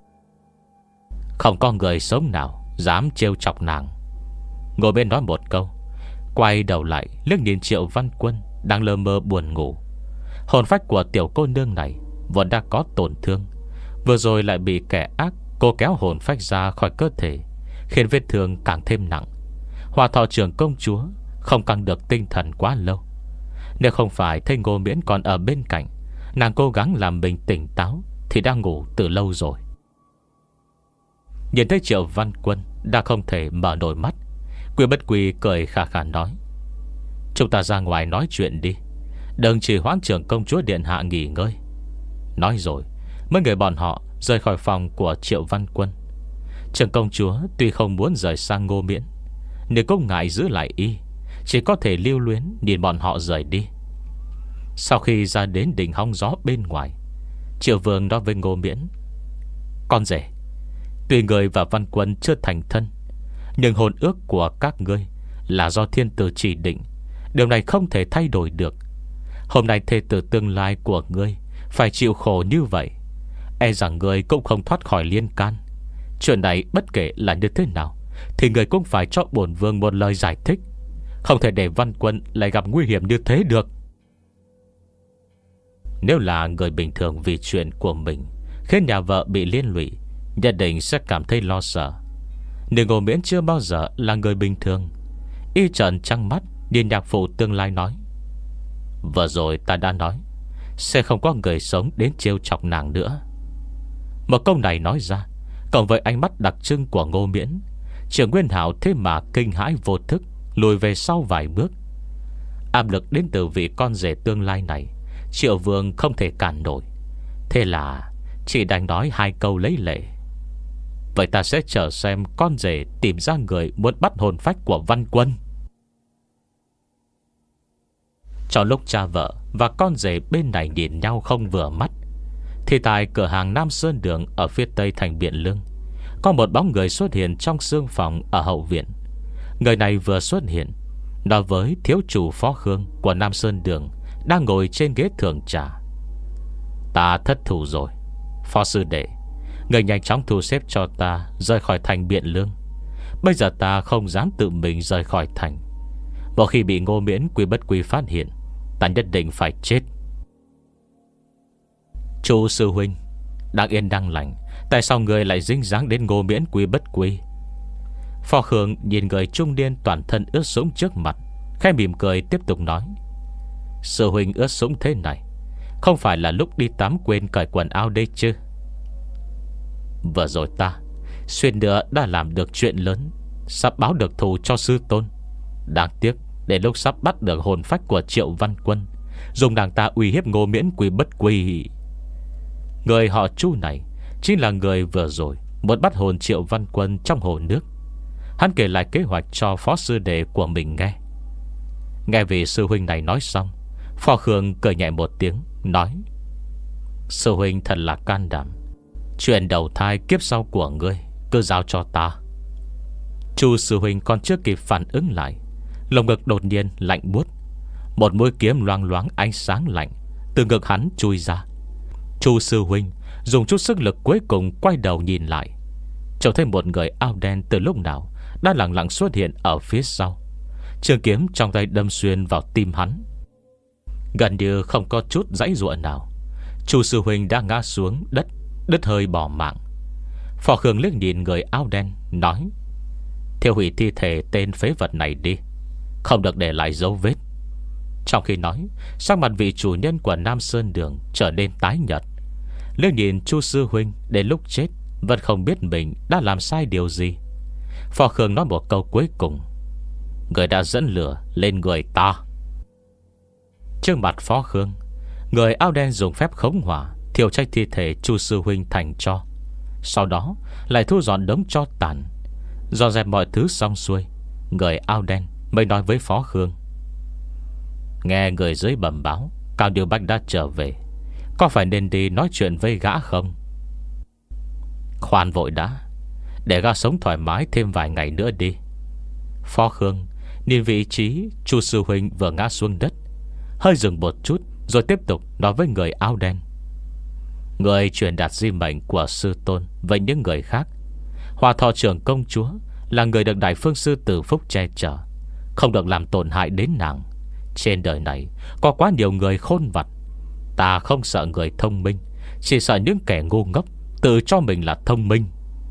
Không có người sống nào dám trêu chọc nàng. Ngồi bên nói một câu, quay đầu lại liếc nhìn Triệu Văn Quân đang lơ mơ buồn ngủ. Hồn phách của tiểu cô nương này vốn đã có tổn thương, vừa rồi lại bị kẻ ác cố kéo hồn phách ra khỏi cơ thể, khiến vết thương càng thêm nặng. Hòa thọ trưởng công chúa không căng được tinh thần quá lâu. Nếu không phải thấy Ngô Miễn còn ở bên cạnh, nàng cố gắng làm mình tỉnh táo thì đang ngủ từ lâu rồi. Nhìn thấy Triệu Văn Quân đã không thể mở nổi mắt, Quý Bất Quý cười khà khà nói: chúng ta ra ngoài nói chuyện đi, đừng chỉ hoãn trưởng công chúa điện hạ nghỉ ngơi. Nói rồi mấy người bọn họ rời khỏi phòng của Triệu Văn Quân. Trưởng công chúa tuy không muốn rời sang Ngô Miễn, nhưng cũng ngại giữ lại y, chỉ có thể lưu luyến nhìn bọn họ rời đi. Sau khi ra đến đỉnh hóng gió bên ngoài, Triệu Vương nói với Ngô Miễn: con rể, tuy người và Văn Quân chưa thành thân, nhưng hôn ước của các ngươi là do thiên tử chỉ định, điều này không thể thay đổi được. Hôm nay thê tử tương lai của ngươi phải chịu khổ như vậy, e rằng ngươi cũng không thoát khỏi liên can. Chuyện này bất kể là như thế nào thì ngươi cũng phải cho bổn vương một lời giải thích, không thể để Văn Quân lại gặp nguy hiểm như thế được. Nếu là người bình thường vì chuyện của mình khiến nhà vợ bị liên lụy, nhất định sẽ cảm thấy lo sợ. Nhưng Ngô Miễn chưa bao giờ là người bình thường. Y trợn trăng mắt nhìn nhạc phụ tương lai nói: vừa rồi ta đã nói sẽ không có người sống đến trêu chọc nàng nữa. Một câu này nói ra, cộng với ánh mắt đặc trưng của Ngô Miễn, Trưởng Nguyên Hạo thế mà kinh hãi vô thức lùi về sau vài bước. Áp lực đến từ vị con rể tương lai này Triệu Vương không thể cản nổi. Thế là chỉ đành nói hai câu lấy lệ: Vậy ta sẽ chờ xem con rể tìm ra người muốn bắt hồn phách của Văn Quân. Trong lúc cha vợ và con rể bên này nhìn nhau không vừa mắt, thì tại cửa hàng Nam Sơn Đường ở phía tây thành Biện Lương, có một bóng người xuất hiện trong sương phòng ở hậu viện. Người này vừa xuất hiện nói với thiếu chủ Phó Khương của Nam Sơn Đường đang ngồi trên ghế thưởng trà: "Ta thất thủ rồi, Phó sư đệ, người nhanh chóng thu xếp cho ta rời khỏi thành Biện Lương. Bây giờ ta không dám tự mình rời khỏi thành. Một khi bị Ngô Miễn Quy Bất Quy phát hiện, ta nhất định phải chết." "Chu sư huynh, đang yên đang lành, tại sao người lại dính dáng đến Ngô Miễn Quy Bất Quy?" Phó Khương nhìn người trung niên toàn thân ướt sũng trước mặt, khẽ mỉm cười tiếp tục nói: "Sư huynh ướt sũng thế này, không phải là lúc đi tắm quên cởi quần áo đây chứ?" "Vừa rồi ta xuyên nữa đã làm được chuyện lớn, sắp báo được thù cho sư tôn. Đáng tiếc đến lúc sắp bắt được hồn phách của Triệu Văn Quân, dùng nàng ta uy hiếp Ngô Miễn Quy Bất Quy." Người họ Chu này chính là người vừa rồi muốn bắt hồn Triệu Văn Quân trong hồ nước. Hắn kể lại kế hoạch cho phó sư đệ của mình nghe. Nghe vị sư huynh này nói xong, Phó Khương cười nhẹ một tiếng, nói: "Sư huynh thật là can đảm. Chuyện đầu thai kiếp sau của ngươi cứ giao cho ta." Chu sư huynh còn chưa kịp phản ứng lại, lồng ngực đột nhiên lạnh buốt. Một mũi kiếm loang loáng ánh sáng lạnh từ ngực hắn chui ra. Chu sư huynh dùng chút sức lực cuối cùng quay đầu nhìn lại, trông thấy một người áo đen từ lúc nào đã lặng lặng xuất hiện ở phía sau. Trường kiếm trong tay đâm xuyên vào tim hắn, gần như không có chút giãy giụa nào. Chu sư huynh đã ngã xuống đất, đứt hơi bỏ mạng. Phò Khương liếc nhìn người áo đen, nói: "Thiêu hủy thi thể tên phế vật này đi, không được để lại dấu vết." Trong khi nói, sắc mặt vị chủ nhân của Nam Sơn Đường trở nên tái nhợt, liếc nhìn Chu sư huynh đến lúc chết vẫn không biết mình đã làm sai điều gì. Phò Khương nói một câu cuối cùng: "Người đã dẫn lửa lên người ta." Trước mặt Phó Khương, người áo đen dùng phép khống hỏa thiêu cháy thi thể Chu sư huynh thành tro. Sau đó lại thu dọn đống tro tàn. Dọn dẹp mọi thứ xong xuôi, người áo đen mới nói với Phó Khương: "Nghe người dưới bẩm báo Cao Điều Bách đã trở về, có phải nên đi nói chuyện với gã không?" "Khoan vội đã, để gã sống thoải mái thêm vài ngày nữa đi." Phó Khương nhìn vị trí Chu sư huynh vừa ngã xuống đất, hơi dừng một chút, rồi tiếp tục nói với người áo đen: "Người truyền đạt di mệnh của sư tôn với những người khác. Hòa thọ trưởng công chúa là người được Đại Phương Sư Tử Phúc che chở, không được làm tổn hại đến nàng. Trên đời này có quá nhiều người khôn vặt. Ta không sợ người thông minh, chỉ sợ những kẻ ngu ngốc tự cho mình là thông minh."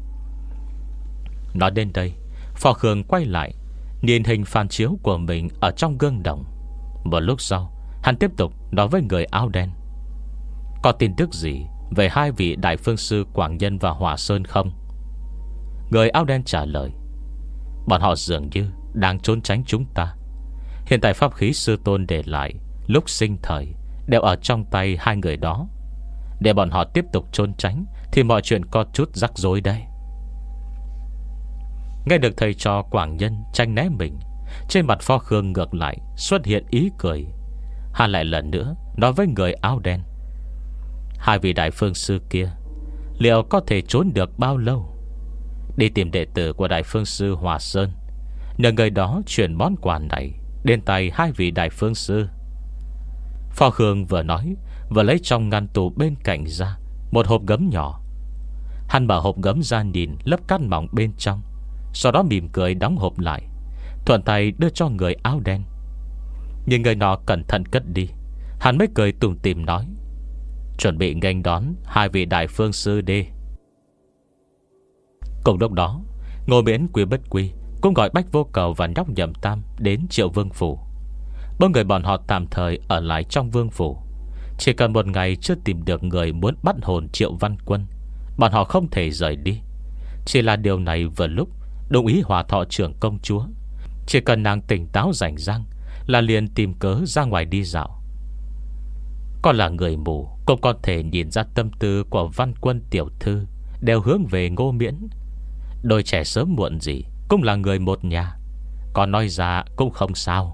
Nói đến đây, Phò Khương quay lại nhìn hình phản chiếu của mình ở trong gương đồng. Một lúc sau, hắn tiếp tục nói với người áo đen: "Có tin tức gì về hai vị Đại Phương Sư Quảng Nhân và Hòa Sơn không?" Người áo đen trả lời: "Bọn họ dường như đang trốn tránh chúng ta. Hiện tại pháp khí sư tôn để lại lúc sinh thời đều ở trong tay hai người đó. Để bọn họ tiếp tục trốn tránh thì mọi chuyện có chút rắc rối đây." Nghe được thầy trò Quảng Nhân tranh né mình, trên mặt Phó Khương ngược lại xuất hiện ý cười. Hắn lại lần nữa nói với người áo đen: "Hai vị Đại Phương Sư kia liệu có thể trốn được bao lâu? Đi tìm đệ tử của Đại Phương Sư Hòa Sơn, nhờ người đó chuyển món quà này đến tay hai vị Đại Phương Sư." Phó Khương vừa nói, vừa lấy trong ngăn tủ bên cạnh ra một hộp gấm nhỏ. Hắn mở hộp gấm ra nhìn lớp cát mỏng bên trong, sau đó mỉm cười đóng hộp lại, thuận tay đưa cho người áo đen. Nhưng người nọ cẩn thận cất đi, hắn mới cười tủm tỉm nói: "Chuẩn bị nghênh đón hai vị Đại Phương Sư đi." Cùng lúc đó, Ngô Miễn Quy Bất Quy cũng gọi Bách Vô Cầu và Nhóc Nhậm Tam đến Triệu Vương Phủ. Bốn người bọn họ tạm thời ở lại trong Vương Phủ. Chỉ cần một ngày chưa tìm được người muốn bắt hồn Triệu Văn Quân, bọn họ không thể rời đi. Chỉ là điều này vừa lúc đồng ý Hòa Thọ trưởng công chúa. Chỉ cần nàng tỉnh táo rảnh rang là liền tìm cớ ra ngoài đi dạo. Còn là người mù cũng có thể nhìn ra tâm tư của Văn Quân tiểu thư đều hướng về Ngô Miễn. Đôi trẻ sớm muộn gì cũng là người một nhà, còn nói ra cũng không sao.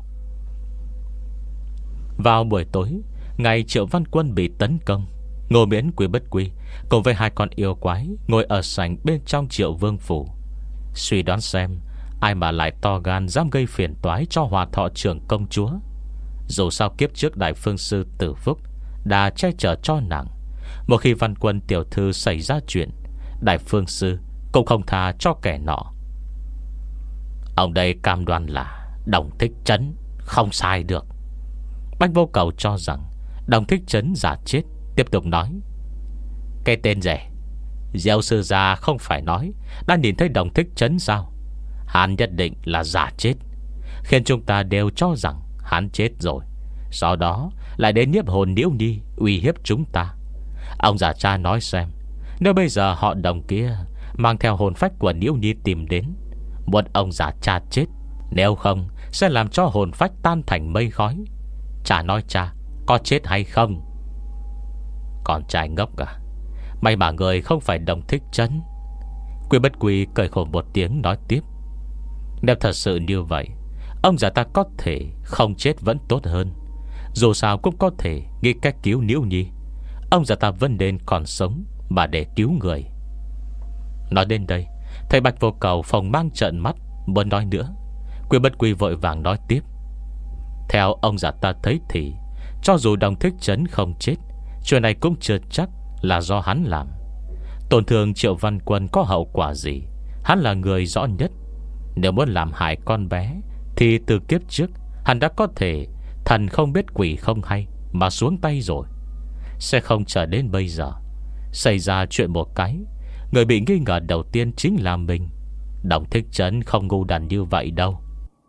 Vào buổi tối, ngày Triệu Văn Quân bị tấn công, Ngô Miễn Quy Bất Quy cùng với hai con yêu quái ngồi ở sảnh bên trong Triệu Vương phủ, suy đoán xem ai mà lại to gan dám gây phiền toái cho Hòa Thọ trưởng công chúa. Dù sao kiếp trước Đại Phương Sư Tử Phúc đã che chở cho nàng, một khi Văn Quân tiểu thư xảy ra chuyện, Đại Phương Sư cũng không tha cho kẻ nọ. Ông đây cam đoan là Đồng Thích Trấn không sai được. Bách Vô Cầu cho rằng Đồng Thích Trấn giả chết, tiếp tục nói: cái tên rẻ Diêu sư gia không phải nói đã nhìn thấy Đồng Thích Trấn sao? Hắn nhất định là giả chết, khiến chúng ta đều cho rằng hắn chết rồi, sau đó lại đến nhiếp hồn Liễu Nhi uy hiếp chúng ta. Ông già cha nói xem, nếu bây giờ họ Đồng kia mang theo hồn phách của Liễu Nhi tìm đến, muốn ông già cha chết, nếu không sẽ làm cho hồn phách tan thành mây khói. Cha nói cha có chết hay không? Con trai ngốc à, may mà người không phải Đồng Thích Trấn. Quy Bất Quy cười khổ một tiếng nói tiếp: nếu thật sự như vậy, ông già ta có thể không chết vẫn tốt hơn. Dù sao cũng có thể nghĩ cách cứu Liễu Nhi. Ông già ta vẫn nên còn sống mà để cứu người. Nói đến đây, thầy Bạch Vô Cầu phòng mang trợn mắt muốn nói nữa. Quy Bất Quy vội vàng nói tiếp: theo ông già ta thấy thì, cho dù Đồng Thích Trấn không chết, chuyện này cũng chưa chắc là do hắn làm. Tổn thương Triệu Văn Quân có hậu quả gì, hắn là người rõ nhất. Nếu muốn làm hại con bé, thì từ kiếp trước hắn đã có thể thần không biết quỷ không hay mà xuống tay rồi. Sẽ không chờ đến bây giờ xảy ra chuyện một cái, người bị nghi ngờ đầu tiên chính là mình. Đồng Thích Trấn không ngu đần như vậy đâu.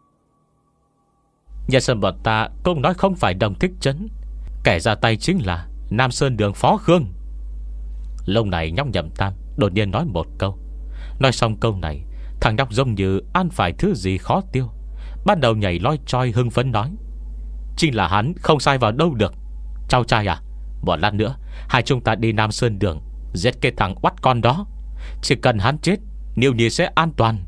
Nhà Sơn bọn ta cũng nói không phải Đồng Thích Trấn, kẻ ra tay chính là Nam Sơn Đường Phó Khương. Lâu này nhóc Nhậm Tam đột nhiên nói một câu. Nói xong câu này, thằng nhóc giống như ăn phải thứ gì khó tiêu, bắt đầu nhảy loi choi hưng phấn nói: chính là hắn, không sai vào đâu được. Cháu trai à, một lát nữa hai chúng ta đi Nam Sơn Đường giết cái thằng oắt con đó. Chỉ cần hắn chết, Liễu Nhi sẽ an toàn.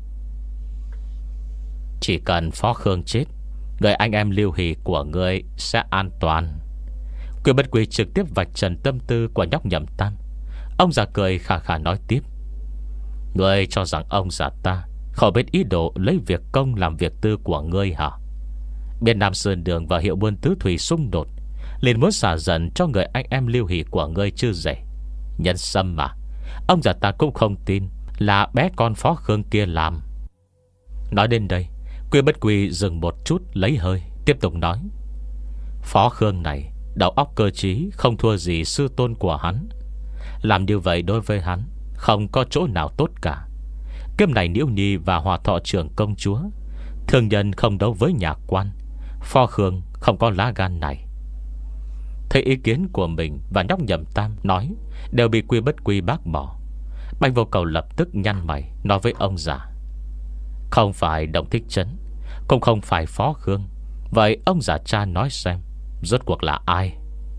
Chỉ cần Phó Khương chết, người anh em Lưu Hỷ của ngươi sẽ an toàn. Quy Bất Quy trực tiếp vạch trần tâm tư của nhóc Nhậm Tam. Ông già cười khà khà nói tiếp: ngươi cho rằng ông già ta không biết ý đồ lấy việc công làm việc tư của ngươi hả? Bên Nam Sơn Đường và Hiệu Buôn Tứ Thủy xung đột, liền muốn xả giận cho người anh em Lưu Hỷ của ngươi chứ rẻ. Nhân sâm mà, ông già ta cũng không tin là bé con Phó Khương kia làm. Nói đến đây, Quy Bất Quy dừng một chút lấy hơi, tiếp tục nói: Phó Khương này đầu óc cơ trí không thua gì sư tôn của hắn. Làm như vậy đối với hắn không có chỗ nào tốt cả. Kiếp này Liễu Nhi và Hòa Thọ trưởng công chúa, thương nhân không đấu với nhà quan, Phó Khương không có lá gan này. Thấy ý kiến của mình và nhóc Nhậm Tam nói đều bị Quy Bất Quy bác bỏ, Bạch Vô Cầu lập tức nhăn mày nói với ông già: không phải Đồng Thích Trấn, cũng không phải Phó Khương. Vậy ông già cha nói xem, rốt cuộc là ai?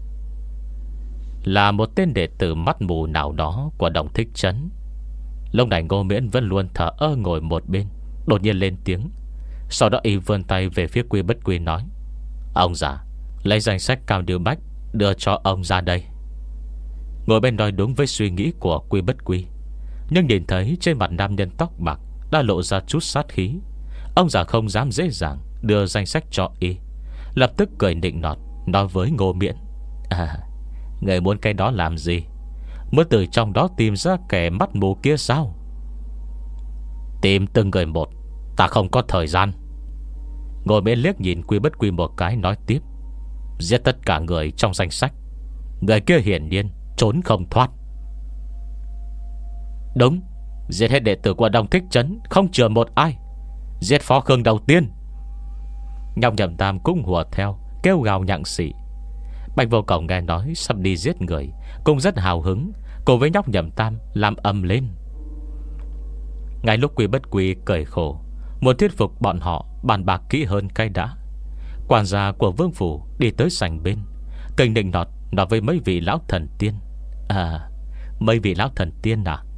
Là một tên đệ tử mắt mù nào đó của Đồng Thích Trấn. Lúc này Ngô Miễn vẫn luôn thở ơ ngồi một bên, đột nhiên lên tiếng. Sau đó y vươn tay về phía Quy Bất Quy nói: ông già, lấy danh sách Cao Điêu Bách đưa cho ông ra đây. Ngồi bên nói đúng với suy nghĩ của Quy Bất Quy, nhưng nhìn thấy trên mặt nam nhân tóc bạc đã lộ ra chút sát khí, ông già không dám dễ dàng đưa danh sách cho y, lập tức cười nịnh nọt nói với Ngô Miễn: à, người muốn cái đó làm gì? Muốn từ trong đó tìm ra kẻ mắt mù kia sao? Tìm từng người một, ta không có thời gian. Ngô Miễn liếc nhìn Quy Bất Quy một cái nói tiếp: giết tất cả người trong danh sách. Người kia hiển nhiên trốn không thoát. Đúng, giết hết đệ tử của Đồng Thích Trấn, không chừa một ai. Giết Phó Khương đầu tiên. Nhóc Nhậm Tam cũng hùa theo kêu gào nhặng xỉ. Bạch Vô Cầu nghe nói sắp đi giết người, cũng rất hào hứng, cùng với nhóc Nhậm Tam làm ầm lên. Ngay lúc Quy Bất Quy cười khổ, muốn thuyết phục bọn họ bàn bạc kỹ hơn cái đã, quản gia của vương phủ đi tới sảnh bên, kênh định nọt nói với mấy vị lão thần tiên: à, mấy vị lão thần tiên à,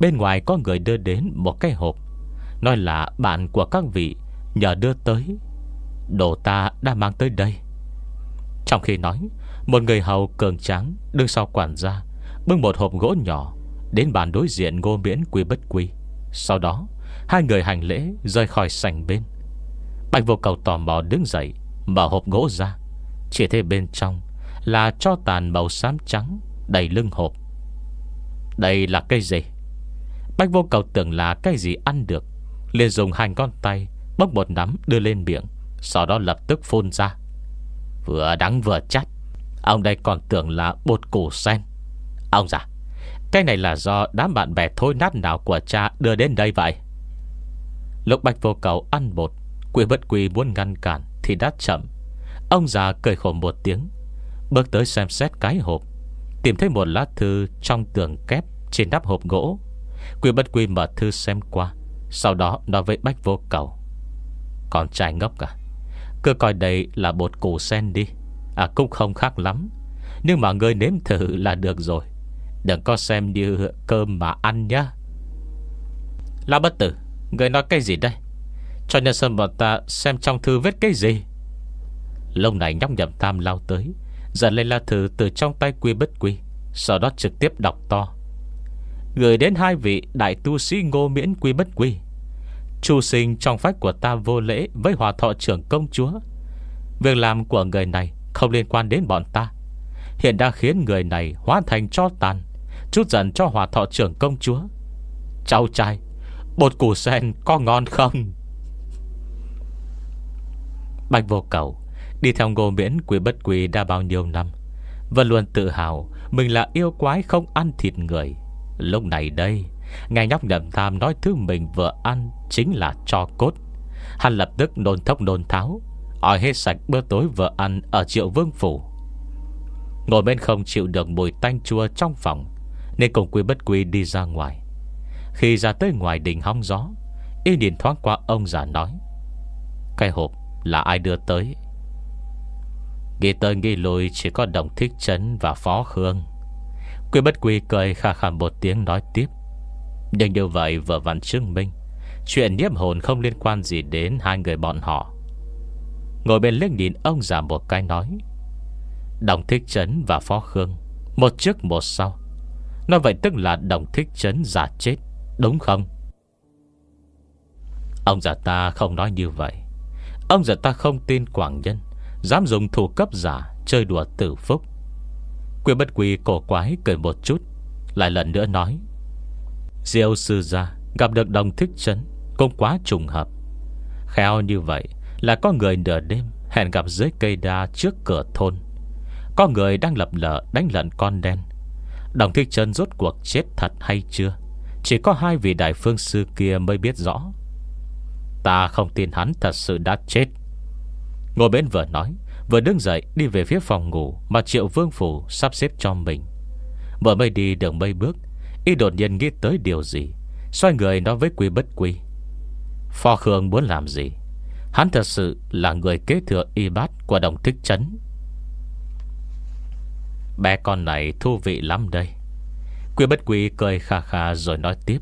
bên ngoài có người đưa đến một cái hộp, nói là bạn của các vị nhờ đưa tới. Đồ ta đã mang tới đây. Trong khi nói, một người hầu cường tráng đứng sau quản gia bưng một hộp gỗ nhỏ đến bàn đối diện Ngô Miễn Quy Bất Quy. Sau đó hai người hành lễ rời khỏi sảnh bên. Bạch Vô Cầu tò mò đứng dậy, mở hộp gỗ ra. Chỉ thấy bên trong là tro tàn màu xám trắng đầy lưng hộp. Đây là cây gì? Bạch Vô Cầu tưởng là cái gì ăn được, liền dùng hai ngón tay bốc một nắm đưa lên miệng, sau đó lập tức phun ra. Vừa đắng vừa chát. Ông đây còn tưởng là bột củ sen. Ông già, cái này là do đám bạn bè thối nát nào của cha đưa đến đây vậy? Lúc Bạch Vô Cầu ăn bột, Quy Bất Quy muốn ngăn cản thì đã chậm. Ông già cười khổ một tiếng, bước tới xem xét cái hộp, tìm thấy một lá thư trong tường kép trên nắp hộp gỗ. Quy Bất Quy mở thư xem qua, sau đó nói với Bạch Vô Cầu: Con trai ngốc à, cứ coi đây là bột củ sen đi. À cũng không khác lắm, nhưng mà ngươi nếm thử là được rồi, đừng có xem như cơm mà ăn nhá. Lão bất tử, ngươi nói cái gì đây? Cho nhân sâm bọn ta xem trong thư viết cái gì. Lúc này nhóc Nhậm Tam lao tới, giật lên lá thư từ trong tay Quy Bất Quy, sau đó trực tiếp đọc to: Gửi đến hai vị đại tu sĩ Ngô Miễn Quy Bất Quy. Chu sinh trong phách của ta vô lễ với Hòa Thọ trưởng công chúa. Việc làm của người này không liên quan đến bọn ta, hiện đã khiến người này hóa thành tro tàn, chút giận cho Hòa Thọ trưởng công chúa. Cháu trai, bột củ sen có ngon không? Bạch Vô Cầu đi theo Ngô Miễn Quy Bất Quy đã bao nhiêu năm, vẫn luôn tự hào mình là yêu quái không ăn thịt người. Lúc này đây, nghe nhóc Nhậm Tam nói thứ mình vừa ăn chính là tro cốt, hắn lập tức nôn thốc nôn tháo, ỏi hết sạch bữa tối vừa ăn ở Triệu Vương phủ. Ngồi bên không chịu được mùi tanh chua trong phòng, nên cùng Quy Bất Quy đi ra ngoài. Khi ra tới ngoài đỉnh hóng gió, y nhìn thoáng qua ông già nói: Cái hộp là ai đưa tới? Nghĩ tới nghĩ lui chỉ có Đồng Thích Trấn và Phó Khương. Quy Bất Quy cười khà khà một tiếng nói tiếp: Nhưng như vậy vừa vặn chứng minh chuyện nhiếp hồn không liên quan gì đến hai người bọn họ. Ngồi bên liếc nhìn ông già một cái nói: Đồng Thích Trấn và Phó Khương, một trước một sau. Nói vậy tức là Đồng Thích Trấn giả chết, đúng không? Ông già ta không nói như vậy. Ông già ta không tin Quảng Nhân dám dùng thủ cấp giả chơi đùa tử phúc. Quy Bất Quy cổ quái cười một chút, lại lần nữa nói: Diêu sư gia gặp được Đồng Thích Trấn cũng quá trùng hợp. Khéo như vậy là có người nửa đêm hẹn gặp dưới cây đa trước cửa thôn. Có người đang lập lờ đánh lận con đen. Đồng Thích Trấn rốt cuộc chết thật hay chưa, chỉ có hai vị đại phương sư kia mới biết rõ. Ta không tin hắn thật sự đã chết. Ngồi bên vừa nói, vừa đứng dậy đi về phía phòng ngủ mà Triệu Vương phủ sắp xếp cho mình. Vừa mới đi được mấy bước, y đột nhiên nghĩ tới điều gì, xoay người nói với Quy Bất Quy: Phó Khương muốn làm gì? Hắn thật sự là người kế thừa y bát của Đồng Thích Trấn. Bé con này thú vị lắm đây. Quy Bất Quy cười khà khà rồi nói tiếp: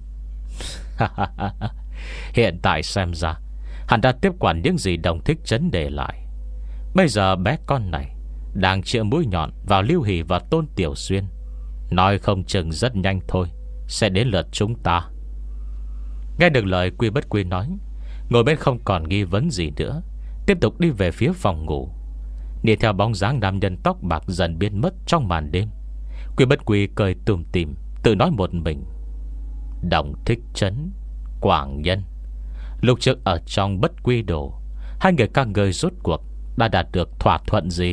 Hiện tại xem ra hắn đã tiếp quản những gì Đồng Thích Trấn để lại. Bây giờ bé con này đang chĩa mũi nhọn vào Lưu Hỷ và Tôn Tiểu Xuyên. Nói không chừng rất nhanh thôi sẽ đến lượt chúng ta. Nghe được lời Quy Bất Quy nói, ngồi bên không còn nghi vấn gì nữa, tiếp tục đi về phía phòng ngủ. Đi theo bóng dáng nam nhân tóc bạc dần biến mất trong màn đêm, Quy Bất Quy cười tủm tỉm, tự nói một mình: Đồng Thích Trấn, Quảng Nhân, lúc trước ở trong Bất Quy Đồ, hai người các người rốt cuộc đã đạt được thỏa thuận gì?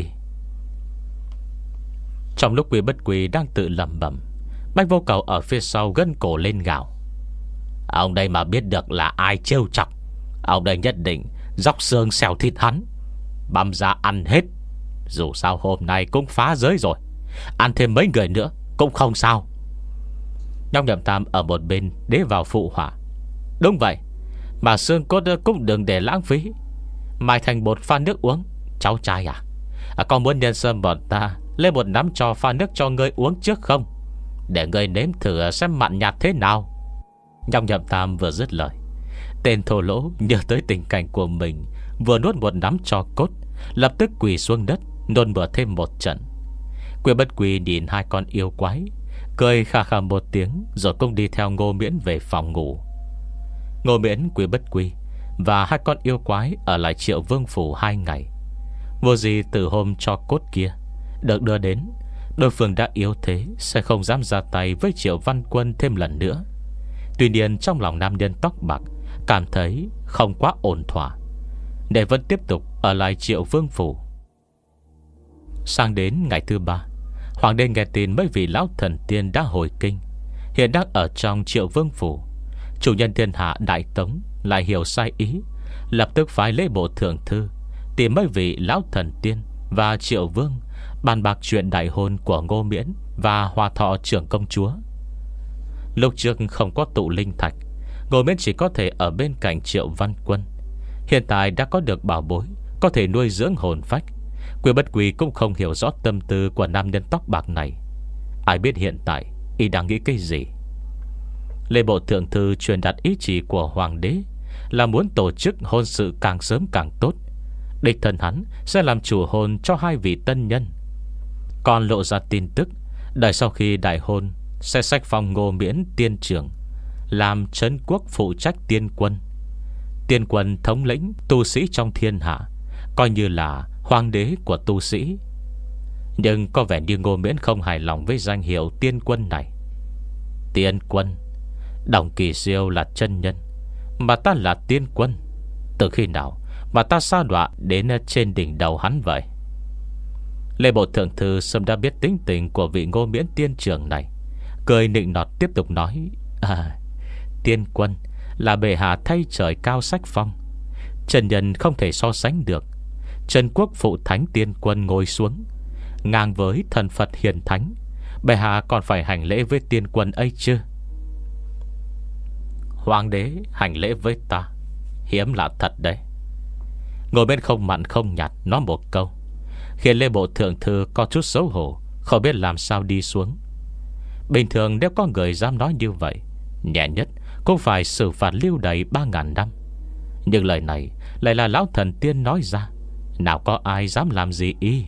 Trong lúc Quy Bất Quy đang tự lẩm bẩm, Bạch Vô Cầu ở phía sau gân cổ lên gào: Ông đây mà biết được là ai trêu chọc, ông đây nhất định dóc xương xẻo thịt hắn, băm ra ăn hết. Dù sao hôm nay cũng phá giới rồi, ăn thêm mấy người nữa cũng không sao. Nhóc Nhậm Tam ở một bên đế vào phụ họa: Đúng vậy, mà xương cốt cũng đừng để lãng phí, mài thành bột pha nước uống. Cháu trai à, à con muốn nhân sâm bọn ta lên một nắm trò pha nước cho ngươi uống trước không, để ngươi nếm thử xem mặn nhạt thế nào? Nhong Nhậm Tam vừa dứt lời, tên thô lỗ nhớ tới tình cảnh của mình, vừa nuốt một nắm tro cốt, lập tức quỳ xuống đất, nôn mửa thêm một trận. Quy Bất Quy nhìn hai con yêu quái, cười khà khà một tiếng, rồi cũng đi theo Ngô Miễn về phòng ngủ. Ngô Miễn, Quy Bất Quy và hai con yêu quái ở lại Triệu Vương phủ hai ngày. Vô gì từ hôm cho cốt kia được đưa đến, đối phương đã yếu thế, sẽ không dám ra tay với Triệu Văn Quân thêm lần nữa. Tuy nhiên trong lòng nam nhân tóc bạc cảm thấy không quá ổn thỏa, để vẫn tiếp tục ở lại Triệu Vương phủ. Sang đến ngày thứ ba, hoàng đế nghe tin mấy vị lão thần tiên đã hồi kinh, hiện đang ở trong Triệu Vương phủ. Chủ nhân thiên hạ Đại Tống lại hiểu sai ý, lập tức phái lễ bộ thượng thư tìm mấy vị lão thần tiên và Triệu Vương bàn bạc chuyện đại hôn của Ngô Miễn và Hòa Thọ trưởng công chúa. Lúc trước không có tụ linh thạch, Ngô Miễn chỉ có thể ở bên cạnh Triệu Văn Quân. Hiện tại đã có được bảo bối, có thể nuôi dưỡng hồn phách. Quy Bất Quy cũng không hiểu rõ tâm tư của nam nhân tóc bạc này. Ai biết hiện tại y đang nghĩ cái gì. Lê bộ thượng thư truyền đạt ý chỉ của hoàng đế là muốn tổ chức hôn sự càng sớm càng tốt. Địch thân hắn sẽ làm chủ hôn cho hai vị tân nhân. Còn lộ ra tin tức, đợi sau khi đại hôn sẽ xách phong Ngô Miễn tiên trưởng, làm trấn quốc phụ trách tiên quân. Tiên quân thống lĩnh tu sĩ trong thiên hạ, coi như là hoàng đế của tu sĩ. Nhưng có vẻ như Ngô Miễn không hài lòng với danh hiệu tiên quân này. Tiên quân, Đồng Kỳ Siêu là chân nhân, mà ta là tiên quân. Từ khi nào mà ta sa đọa đến trên đỉnh đầu hắn vậy? Lê bộ thượng thư sớm đã biết tính tình của vị Ngô Miễn tiên trưởng này, cười nịnh nọt tiếp tục nói: À, tiên quân là bệ hạ thay trời cao sách phong, chân nhân không thể so sánh được. Trần quốc phụ thánh tiên quân ngồi xuống, ngang với thần Phật hiền thánh, bệ hạ còn phải hành lễ với tiên quân ấy chứ? Hoàng đế hành lễ với ta hiếm lạ thật đấy. Ngồi bên không mặn không nhạt nói một câu, khiến Lê bộ thượng thư có chút xấu hổ, không biết làm sao đi xuống. Bình thường nếu có người dám nói như vậy, nhẹ nhất cũng phải xử phạt lưu đày ba ngàn năm. Nhưng lời này lại là lão thần tiên nói ra, nào có ai dám làm gì y.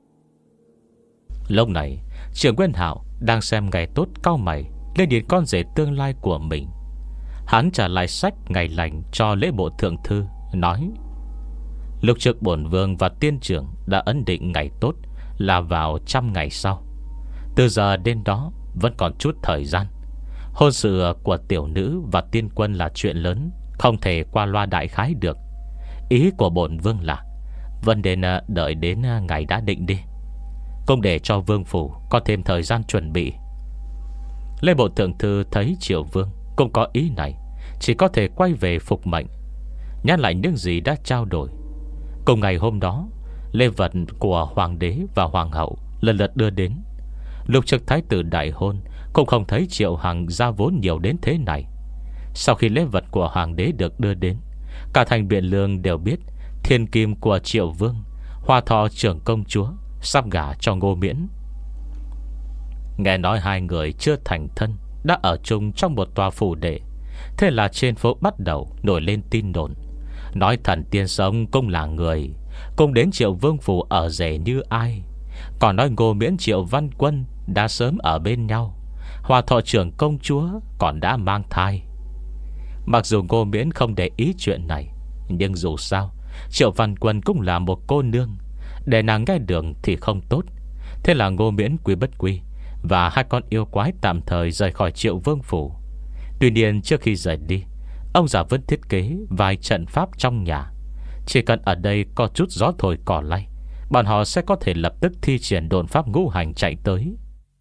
Lúc này Trưởng Nguyên Hạo đang xem ngày tốt cau mày lên nhìn con rể tương lai của mình. Hắn trả lại sách ngày lành cho lễ bộ thượng thư, nói: Lúc trước bổn vương và tiên trưởng đã ấn định ngày tốt là vào trăm ngày sau. Từ giờ đến đó vẫn còn chút thời gian. Hôn sự của tiểu nữ và tiên quân là chuyện lớn, không thể qua loa đại khái được. Ý của bổn vương là vẫn nên đợi đến ngày đã định đi, cũng để cho vương phủ có thêm thời gian chuẩn bị. Lê bộ thượng thư thấy Triệu Vương cũng có ý này, chỉ có thể quay về phục mệnh, nhắc lại những gì đã trao đổi. Cùng ngày hôm đó, lễ vật của hoàng đế và hoàng hậu lần lượt đưa đến. Lục trực thái tử đại hôn cũng không thấy Triệu Hằng ra vốn nhiều đến thế này. Sau khi lễ vật của hoàng đế được đưa đến, cả thành Biện Lương đều biết thiên kim của Triệu Vương, Hoa Thọ trưởng công chúa, sắp gả cho Ngô Miễn. Nghe nói hai người chưa thành thân đã ở chung trong một tòa phủ đệ. Thế là trên phố bắt đầu nổi lên tin đồn, nói thần tiên sống cũng là người, cũng đến Triệu Vương phủ ở rể như ai. Còn nói Ngô Miễn Triệu Văn Quân đã sớm ở bên nhau, Hòa Thọ trưởng công chúa còn đã mang thai. Mặc dù Ngô Miễn không để ý chuyện này, nhưng dù sao Triệu Văn Quân cũng là một cô nương, để nàng nghe đường thì không tốt. Thế là Ngô Miễn, Quy Bất Quy và hai con yêu quái tạm thời rời khỏi Triệu Vương phủ. Tuy nhiên trước khi rời đi, ông già vẫn thiết kế vài trận pháp trong nhà. Chỉ cần ở đây có chút gió thổi cỏ lay, bọn họ sẽ có thể lập tức thi triển đồn pháp ngũ hành chạy tới.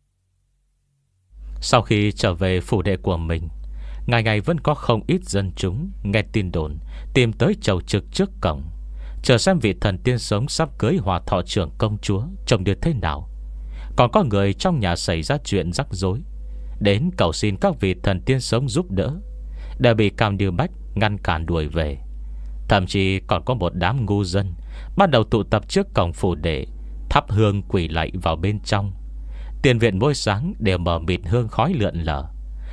Sau khi trở về phủ đệ của mình, ngày ngày vẫn có không ít dân chúng nghe tin đồn tìm tới chầu trực trước cổng, chờ xem vị thần tiên sống sắp cưới Hòa Thọ trưởng công chúa trông được thế nào. Còn có người trong nhà xảy ra chuyện rắc rối, đến cầu xin các vị thần tiên sống giúp đỡ, đã bị Cam Như Bách ngăn cản đuổi về. Thậm chí còn có một đám ngu dân bắt đầu tụ tập trước cổng phủ đệ, thắp hương quỳ lạy vào bên trong. Tiền viện mỗi sáng đều mở mịt hương khói lượn lờ.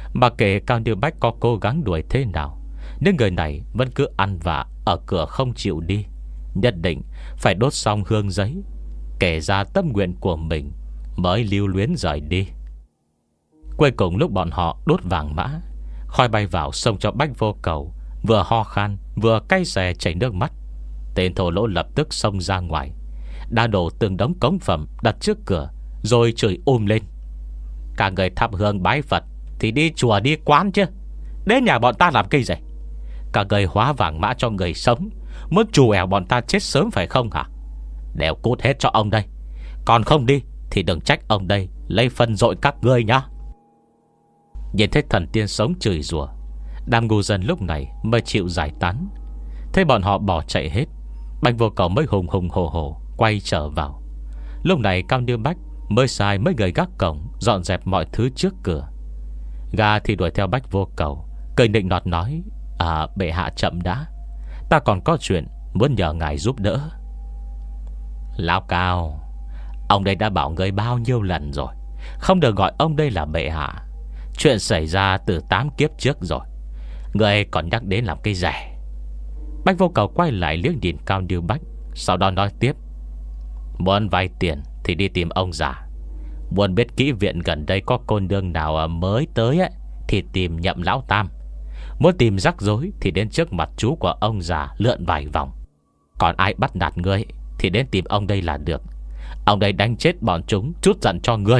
Mà kể Cao Như Bách có cố gắng đuổi thế nào, nếu người này vẫn cứ ăn vạ ở cửa không chịu đi, nhất định phải đốt xong hương giấy, kể ra tâm nguyện của mình, mới lưu luyến rời đi. Cuối cùng lúc bọn họ đốt vàng mã, khói bay vào sông cho Bách Vô Cầu vừa ho khan vừa cay xè chảy nước mắt. Tên thổ lỗ lập tức xông ra ngoài, đã đổ từng đống cống phẩm đặt trước cửa, rồi chửi um lên: cả người thắp hương bái Phật thì đi chùa đi quán chứ, đến nhà bọn ta làm cái gì? Cả người hóa vàng mã cho người sống, muốn trù ẻo bọn ta chết sớm phải không hả? Đều cút hết cho ông đây, còn không đi thì đừng trách ông đây lấy phân dội các ngươi nhá. Nhìn thấy thần tiên sống chửi rủa, đám ngu dân lúc này mới chịu giải tán. Thấy bọn họ bỏ chạy hết, Bách Vô Cầu mới hùng hùng hồ hồ quay trở vào. Lúc này Cao Như Bách mới sai mấy người gác cổng dọn dẹp mọi thứ trước cửa. Gà thì đuổi theo Bách Vô Cầu, cười nịnh nọt nói: À bệ hạ chậm đã, ta còn có chuyện muốn nhờ ngài giúp đỡ. Lão Cao, ông đây đã bảo ngươi bao nhiêu lần rồi, không được gọi ông đây là bệ hạ. Chuyện xảy ra từ tám kiếp trước rồi, ngươi còn nhắc đến làm cái rẻ. Bách Vô Cầu quay lại liếc nhìn Cao Như Bách, sau đó nói tiếp: muốn vay tiền thì đi tìm ông già. Muốn biết kỹ viện gần đây có cô nương nào mới tới ấy, thì tìm Nhậm Lão Tam. Muốn tìm rắc rối thì đến trước mặt chú của ông già lượn vài vòng. Còn ai bắt nạt ngươi thì đến tìm ông đây là được. Ông đây đánh chết bọn chúng chút giận cho ngươi.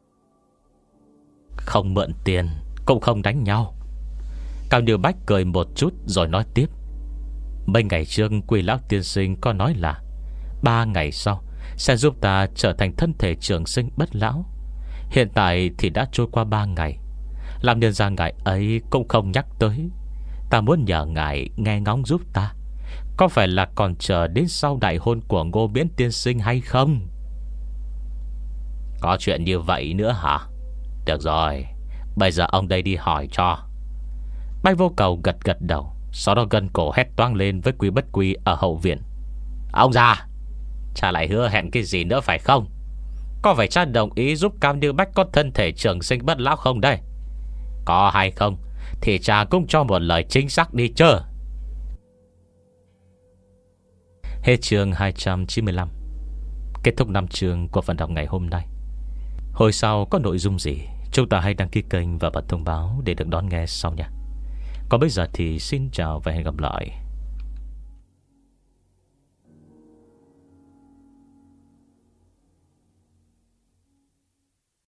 Không mượn tiền cũng không đánh nhau. Cao Như Bách cười một chút rồi nói tiếp: mấy ngày trước Quỷ Lão tiên sinh có nói là ba ngày sau sẽ giúp ta trở thành thân thể trường sinh bất lão. Hiện tại thì đã trôi qua ba ngày, làm nhân ra ngài ấy cũng không nhắc tới. Ta muốn nhờ ngài nghe ngóng giúp ta, có phải là còn chờ đến sau đại hôn của Ngô Miễn tiên sinh hay không? Có chuyện như vậy nữa hả? Được rồi, bây giờ ông đây đi hỏi cho. Bách Vô Cầu gật gật đầu, sau đó gân cổ hét toang lên với Quý Bất Quy ở hậu viện: ông già, cha lại hứa hẹn cái gì nữa phải không? Có phải cha đồng ý giúp Cao Như Bách có thân thể trường sinh bất lão không đây? Có hay không thì cha cũng cho một lời chính xác đi chứ. Hết chương hai trăm chín mươi lăm. Kết thúc năm chương của phần đọc ngày hôm nay. Hồi sau có nội dung gì, chúng ta hãy đăng ký kênh và bật thông báo để được đón nghe sau nha. Còn bây giờ thì xin chào và hẹn gặp lại.